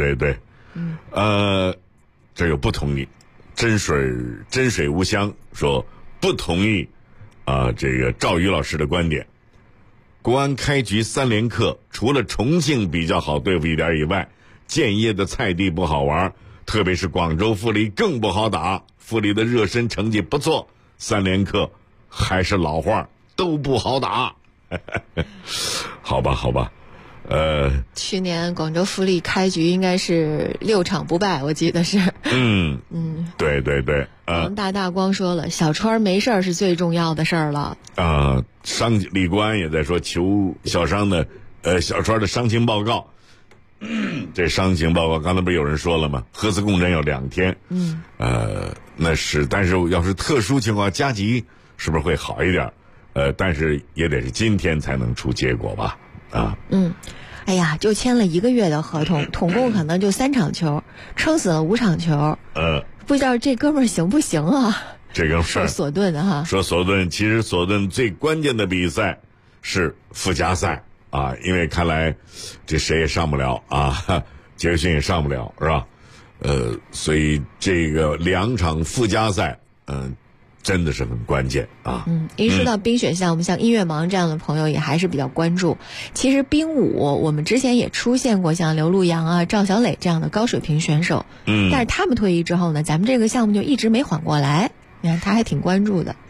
这个不同意。真水无香说不同意这个赵宇老师的观点。国安开局3连客，除了重庆比较好对付一点以外，建业的菜地不好玩，特别是广州富力更不好打。富力的热身成绩不错，3连客还是老话，都不好打。好吧。 去年广州富力开局应该是6场不败，我记得是。 对。 王大光说了，小川没事是最重要的事儿了。 李国安也在说求小伤的，小川的伤情报告。这伤情报告刚才不是有人说了吗？核磁共振要2天。那是，但是要是特殊情况加急，是不是会好一点？但是也得是今天才能出结果吧？ 哎呀，就签了1个月的合同，总共可能就3场球，撑死了5场球。不知道这哥们儿行不行啊？ 这个事儿， 说索顿的哈， 说索顿，其实索顿最关键的比赛是附加赛啊，因为看来这谁也上不了啊，杰克逊也上不了，是吧？所以这个2场附加赛，真的是很关键啊。 一说到冰雪项目，像音乐盲这样的朋友也还是比较关注。其实冰舞我们之前也出现过像刘路阳啊、赵小磊这样的高水平选手，但是他们退役之后呢，咱们这个项目就一直没缓过来。你看他还挺关注的。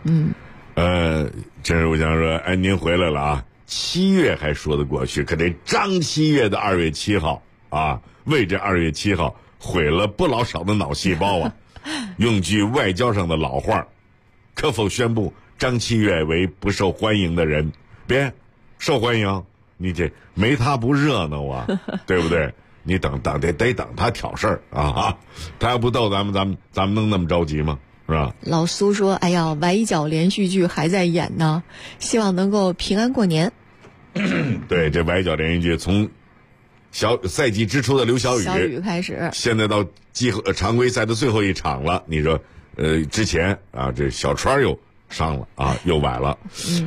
真是我想说，您回来了啊！7月还说得过去，可这张7月的2月7号啊，为这2月7号毁了不老少的脑细胞啊！用句外交上的老话，可否宣布张7月为不受欢迎的人？别受欢迎， 你这没他不热闹啊，对不对？你得等他挑事儿啊！他要不逗咱们能那么着急吗？是吧？ 老苏说：“哎呀，崴脚连续剧还在演呢，希望能够平安过年。” 对，这崴脚连续剧从赛季之初的刘小雨开始， 现在到常规赛的最后一场了。你说，之前啊，这小川又伤了啊，又崴了。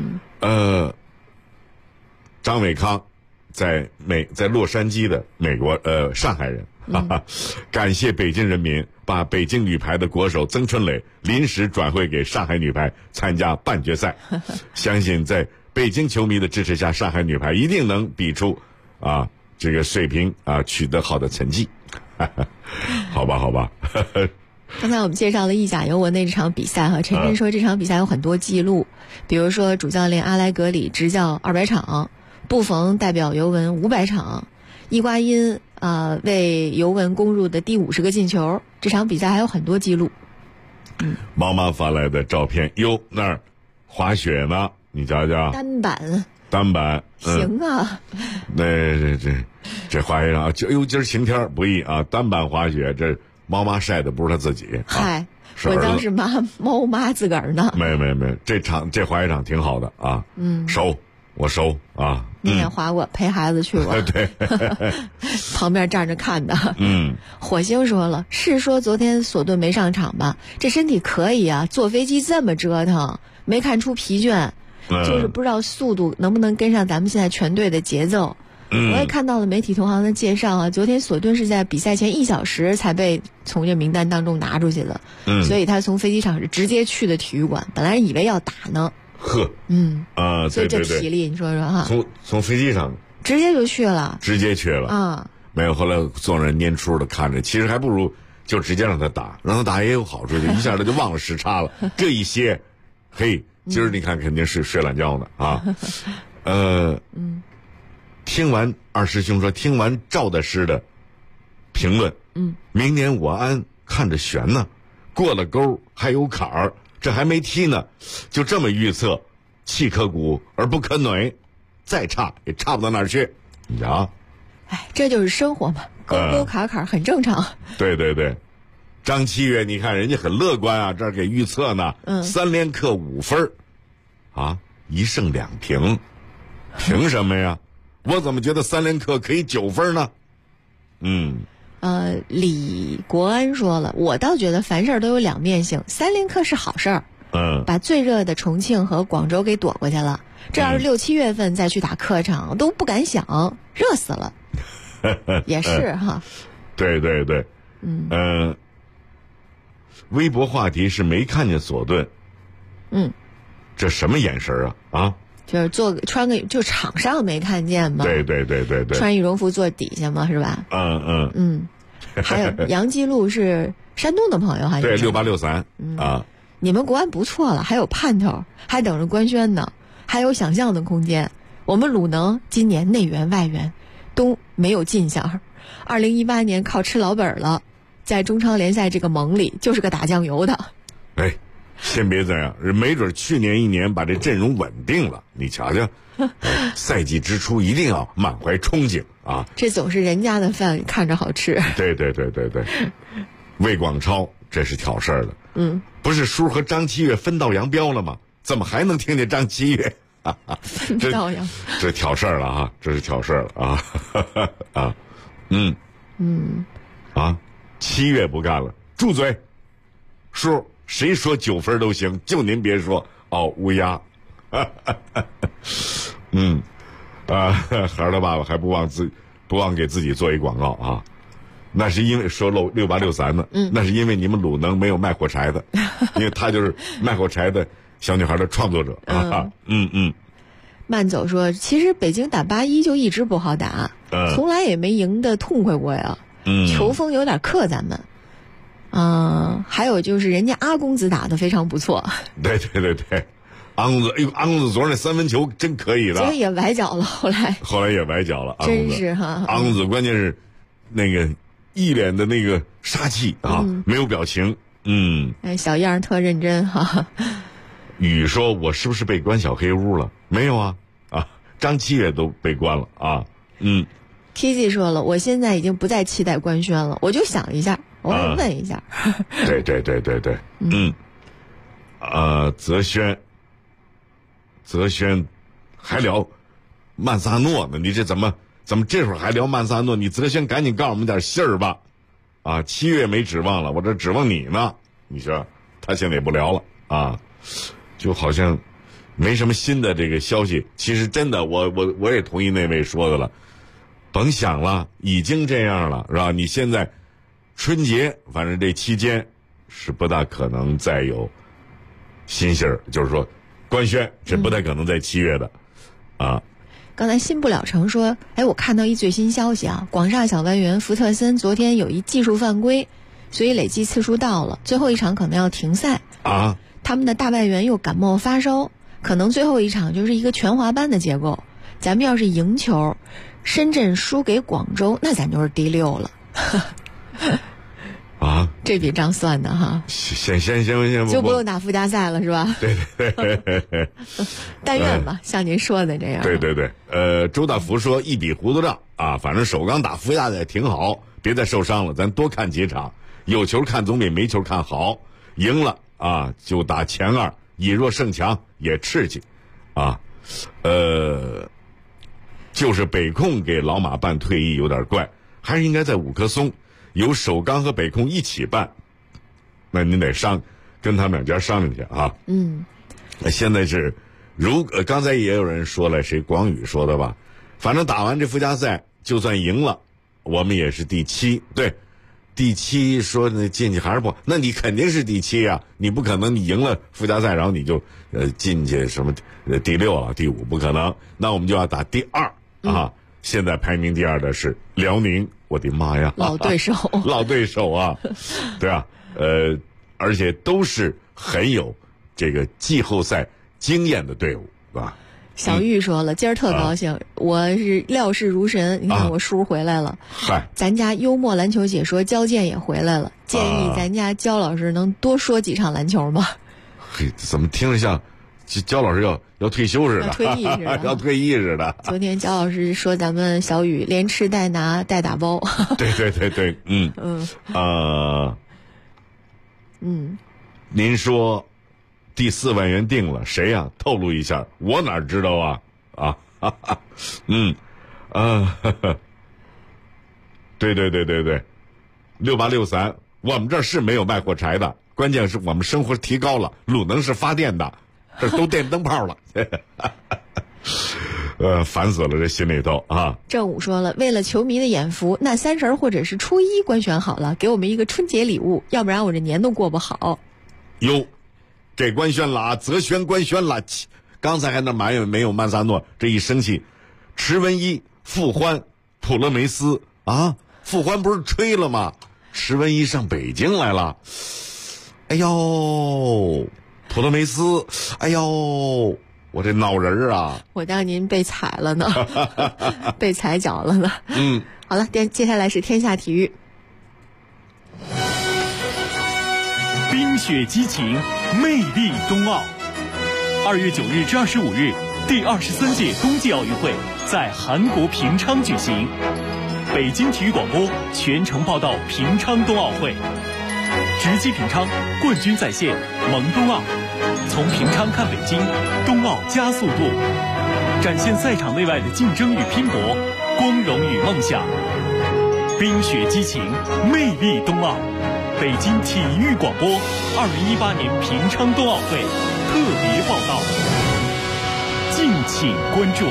张伟康在洛杉矶的美国上海人，感谢北京人民把北京女排的国手曾春蕾临时转会给上海女排参加半决赛，相信在北京球迷的支持下，上海女排一定能比出这个水平取得好的成绩。好吧。 刚才我们介绍了意甲尤文那场比赛哈，陈晨说这场比赛有很多记录，比如说主教练阿莱格里执教200场，布冯代表尤文500场，伊瓜因为尤文攻入的第50个进球，这场比赛还有很多记录。 妈妈发来的照片，哟，那儿滑雪呢，你瞧瞧。单板， 行啊。 这滑雪场，今儿晴天不易啊，单板滑雪，这猫妈晒的不是他自己。 嗨，我当是猫妈自个儿呢。 没，这滑雪场挺好的啊。我熟啊。 你也滑过，陪孩子去过。 对。 旁边站着看的。火星说了，是说昨天索顿没上场吧？这身体可以啊，坐飞机这么折腾，没看出疲倦。就是不知道速度能不能跟上咱们现在全队的节奏。我也看到了媒体同行的介绍啊，昨天索顿是在比赛前1小时才被从这名单当中拿出去的，所以他从飞机场是直接去的体育馆，本来以为要打呢。所以这体力你说说哈， 从飞机上直接就去了， 没有，后来坐那蔫出的看着，其实还不如就直接让他打也有好处，一下他就忘了时差了。这一歇，嘿。今儿你看肯定是睡懒觉呢啊，听完二师兄说，听完赵大师的评论，明年我安看着悬呢，过了沟还有坎儿，这还没踢呢，就这么预测，气可鼓而不可馁，再差也差不到哪儿去，你瞧， 这就是生活嘛，沟沟坎坎很正常。 对。张七月，你看人家很乐观啊，这儿给预测呢，3连客5分，1胜2平，凭什么呀？我怎么觉得3连客可以9分呢？ 李国安说了，我倒觉得凡事都有两面性，3连客是好事儿，把最热的重庆和广州给躲过去了。这要是6、7月份再去打客场，都不敢想，热死了。也是哈。 对，微博话题是没看见索顿，这什么眼神啊？ 就是就场上没看见吗？ 对， 穿羽绒服坐底下吗？是吧？还有杨基路是山东的朋友哈， 对，6863 你们国安不错了，还有盼头，还等着官宣呢，还有想象的空间。我们鲁能今年内援外援都没有进项，2018年靠吃老本了。在中超联赛这个盟里，就是个打酱油的。 先别这样，没准去年1年把这阵容稳定了，你瞧瞧，赛季之初一定要满怀憧憬啊！ 这总是人家的饭，看着好吃。 对。魏广超这是挑事儿的，不是叔和张七月分道扬镳了吗？怎么还能听见张七月？ 分道扬， 这挑事儿了啊！这是挑事儿了啊！7月不干了，住嘴！叔，谁说9分都行，就您别说乌鸦。孩儿的爸爸还不忘给自己做一广告啊，那是因为说6863呢，那是因为你们鲁能没有卖火柴的，因为他就是卖火柴的小女孩的创作者啊。 慢走说，其实北京打81就一直不好打，从来也没赢得痛快过呀。球风有点克咱们，还有就是人家阿公子打得非常不错。 对，阿公子昨儿那3分球真可以的， 结果也崴脚了，后来也崴脚了， 真是哈。 阿公子关键是那个一脸的那个杀气没有表情， 小样特认真哈。 雨说，我是不是被关小黑屋了？没有啊， 张七月都被关了啊。 Kiki 说了，我现在已经不再期待官宣了，我就想一下，我会问一下。 对，泽轩还聊曼萨诺呢，你这怎么这会儿还聊曼萨诺？你泽轩赶紧告诉我们点信儿吧。啊，7月没指望了，我这指望你呢。你说他现在也不聊了啊，就好像没什么新的这个消息。其实真的，我也同意那位说的了，甭想了，已经这样了，是吧？你现在春节反正这期间是不大可能再有新信儿，就是说官宣是不太可能在7月的啊。 刚才新不了城说，我看到一最新消息啊，广厦小外援福特森昨天有一技术犯规，所以累计次数到了，最后一场可能要停赛啊。 他们的大外援又感冒发烧，可能最后一场就是一个全华班的结构。咱们要是赢球，深圳输给广州，那咱就是第6了。 啊， 这笔账算的哈， 先就不用打附加赛了是吧？ 对， 但愿吧，像您说的这样。 对，周大福说一笔糊涂账啊，反正首钢打附加赛挺好，别再受伤了，咱多看几场，有球看总比没球看好，赢了啊就打前2，以弱胜强也刺激啊。就是北控给老马办退役有点怪，还是应该在五棵松由首钢和北控一起办，那您得跟他们2家商量去啊。现在是刚才也有人说了，谁广宇说的吧，反正打完这附加赛就算赢了，我们也是第7，对，第7说那进去还是不，那你肯定是第7啊，你不可能你赢了附加赛然后你就进去什么第6了第5，不可能，那我们就要打第2啊。现在排名第2的是辽宁，我的妈呀， 老对手啊，对啊，而且都是很有这个季后赛经验的队伍，是吧？ 小玉说了，今儿特高兴，我是料事如神，你看我叔回来了。 嗨， 咱家幽默篮球解说焦健也回来了，建议咱家焦老师能多说几场篮球吗？ 嘿，怎么听着像焦老师要退休似的，要退役似的。 昨天焦老师说咱们小雨连吃带拿带打包。 对，您说第4万元定了，谁呀？透露一下，我哪知道啊？对，6863，我们这儿是没有卖火柴的，关键是我们生活提高了，鲁能是发电的，这都电灯泡了。烦死了，这心里头啊。 正午说了，为了球迷的眼福，那30或者是初1官宣好了，给我们一个春节礼物，要不然我这年都过不好。 哟，这官宣了啊，泽轩官宣了，刚才还那埋怨没有曼萨诺，这一生气，池文一、傅欢、普勒梅斯啊，傅欢不是吹了吗？池文一上北京来了，哎呦，普勒梅斯，哎呦，我这脑仁儿啊！ 我当您被踩了呢，被踩脚了呢。好了，接下来是天下体育。 冰雪激情，魅力冬奥。2月9日至25日，第23届冬季奥运会在韩国平昌举行。北京体育广播全程报道平昌冬奥会，直击平昌，冠军在线，萌冬奥。从平昌看北京，冬奥加速度，展现赛场内外的竞争与拼搏，光荣与梦想。冰雪激情，魅力冬奥。北京体育广播2018年平昌冬奥会特别报道，敬请关注。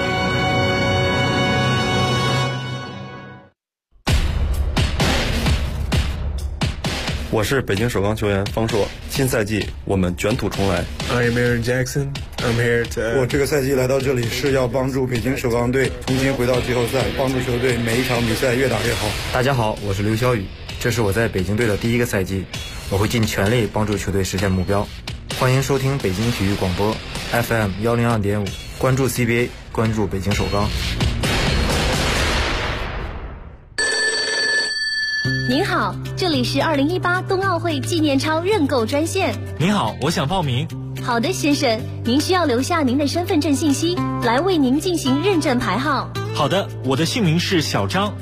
我是北京首钢球员方硕，新赛季我们卷土重来。 I'm Aaron Jackson. I'm here to. 我这个赛季来到这里是要帮助北京首钢队重新回到季后赛，帮助球队每一场比赛越打越好。 大家好，我是刘晓宇，这是我在北京队的第1个赛季，我会尽全力帮助球队实现目标。欢迎收听北京体育广播 FM 102.5，关注 CBA， 关注北京首钢。 您好，这里是2018冬奥会纪念钞认购专线。 您好，我想报名。 好的，先生，您需要留下您的身份证信息，来为您进行认证排号。 好的，我的姓名是小张。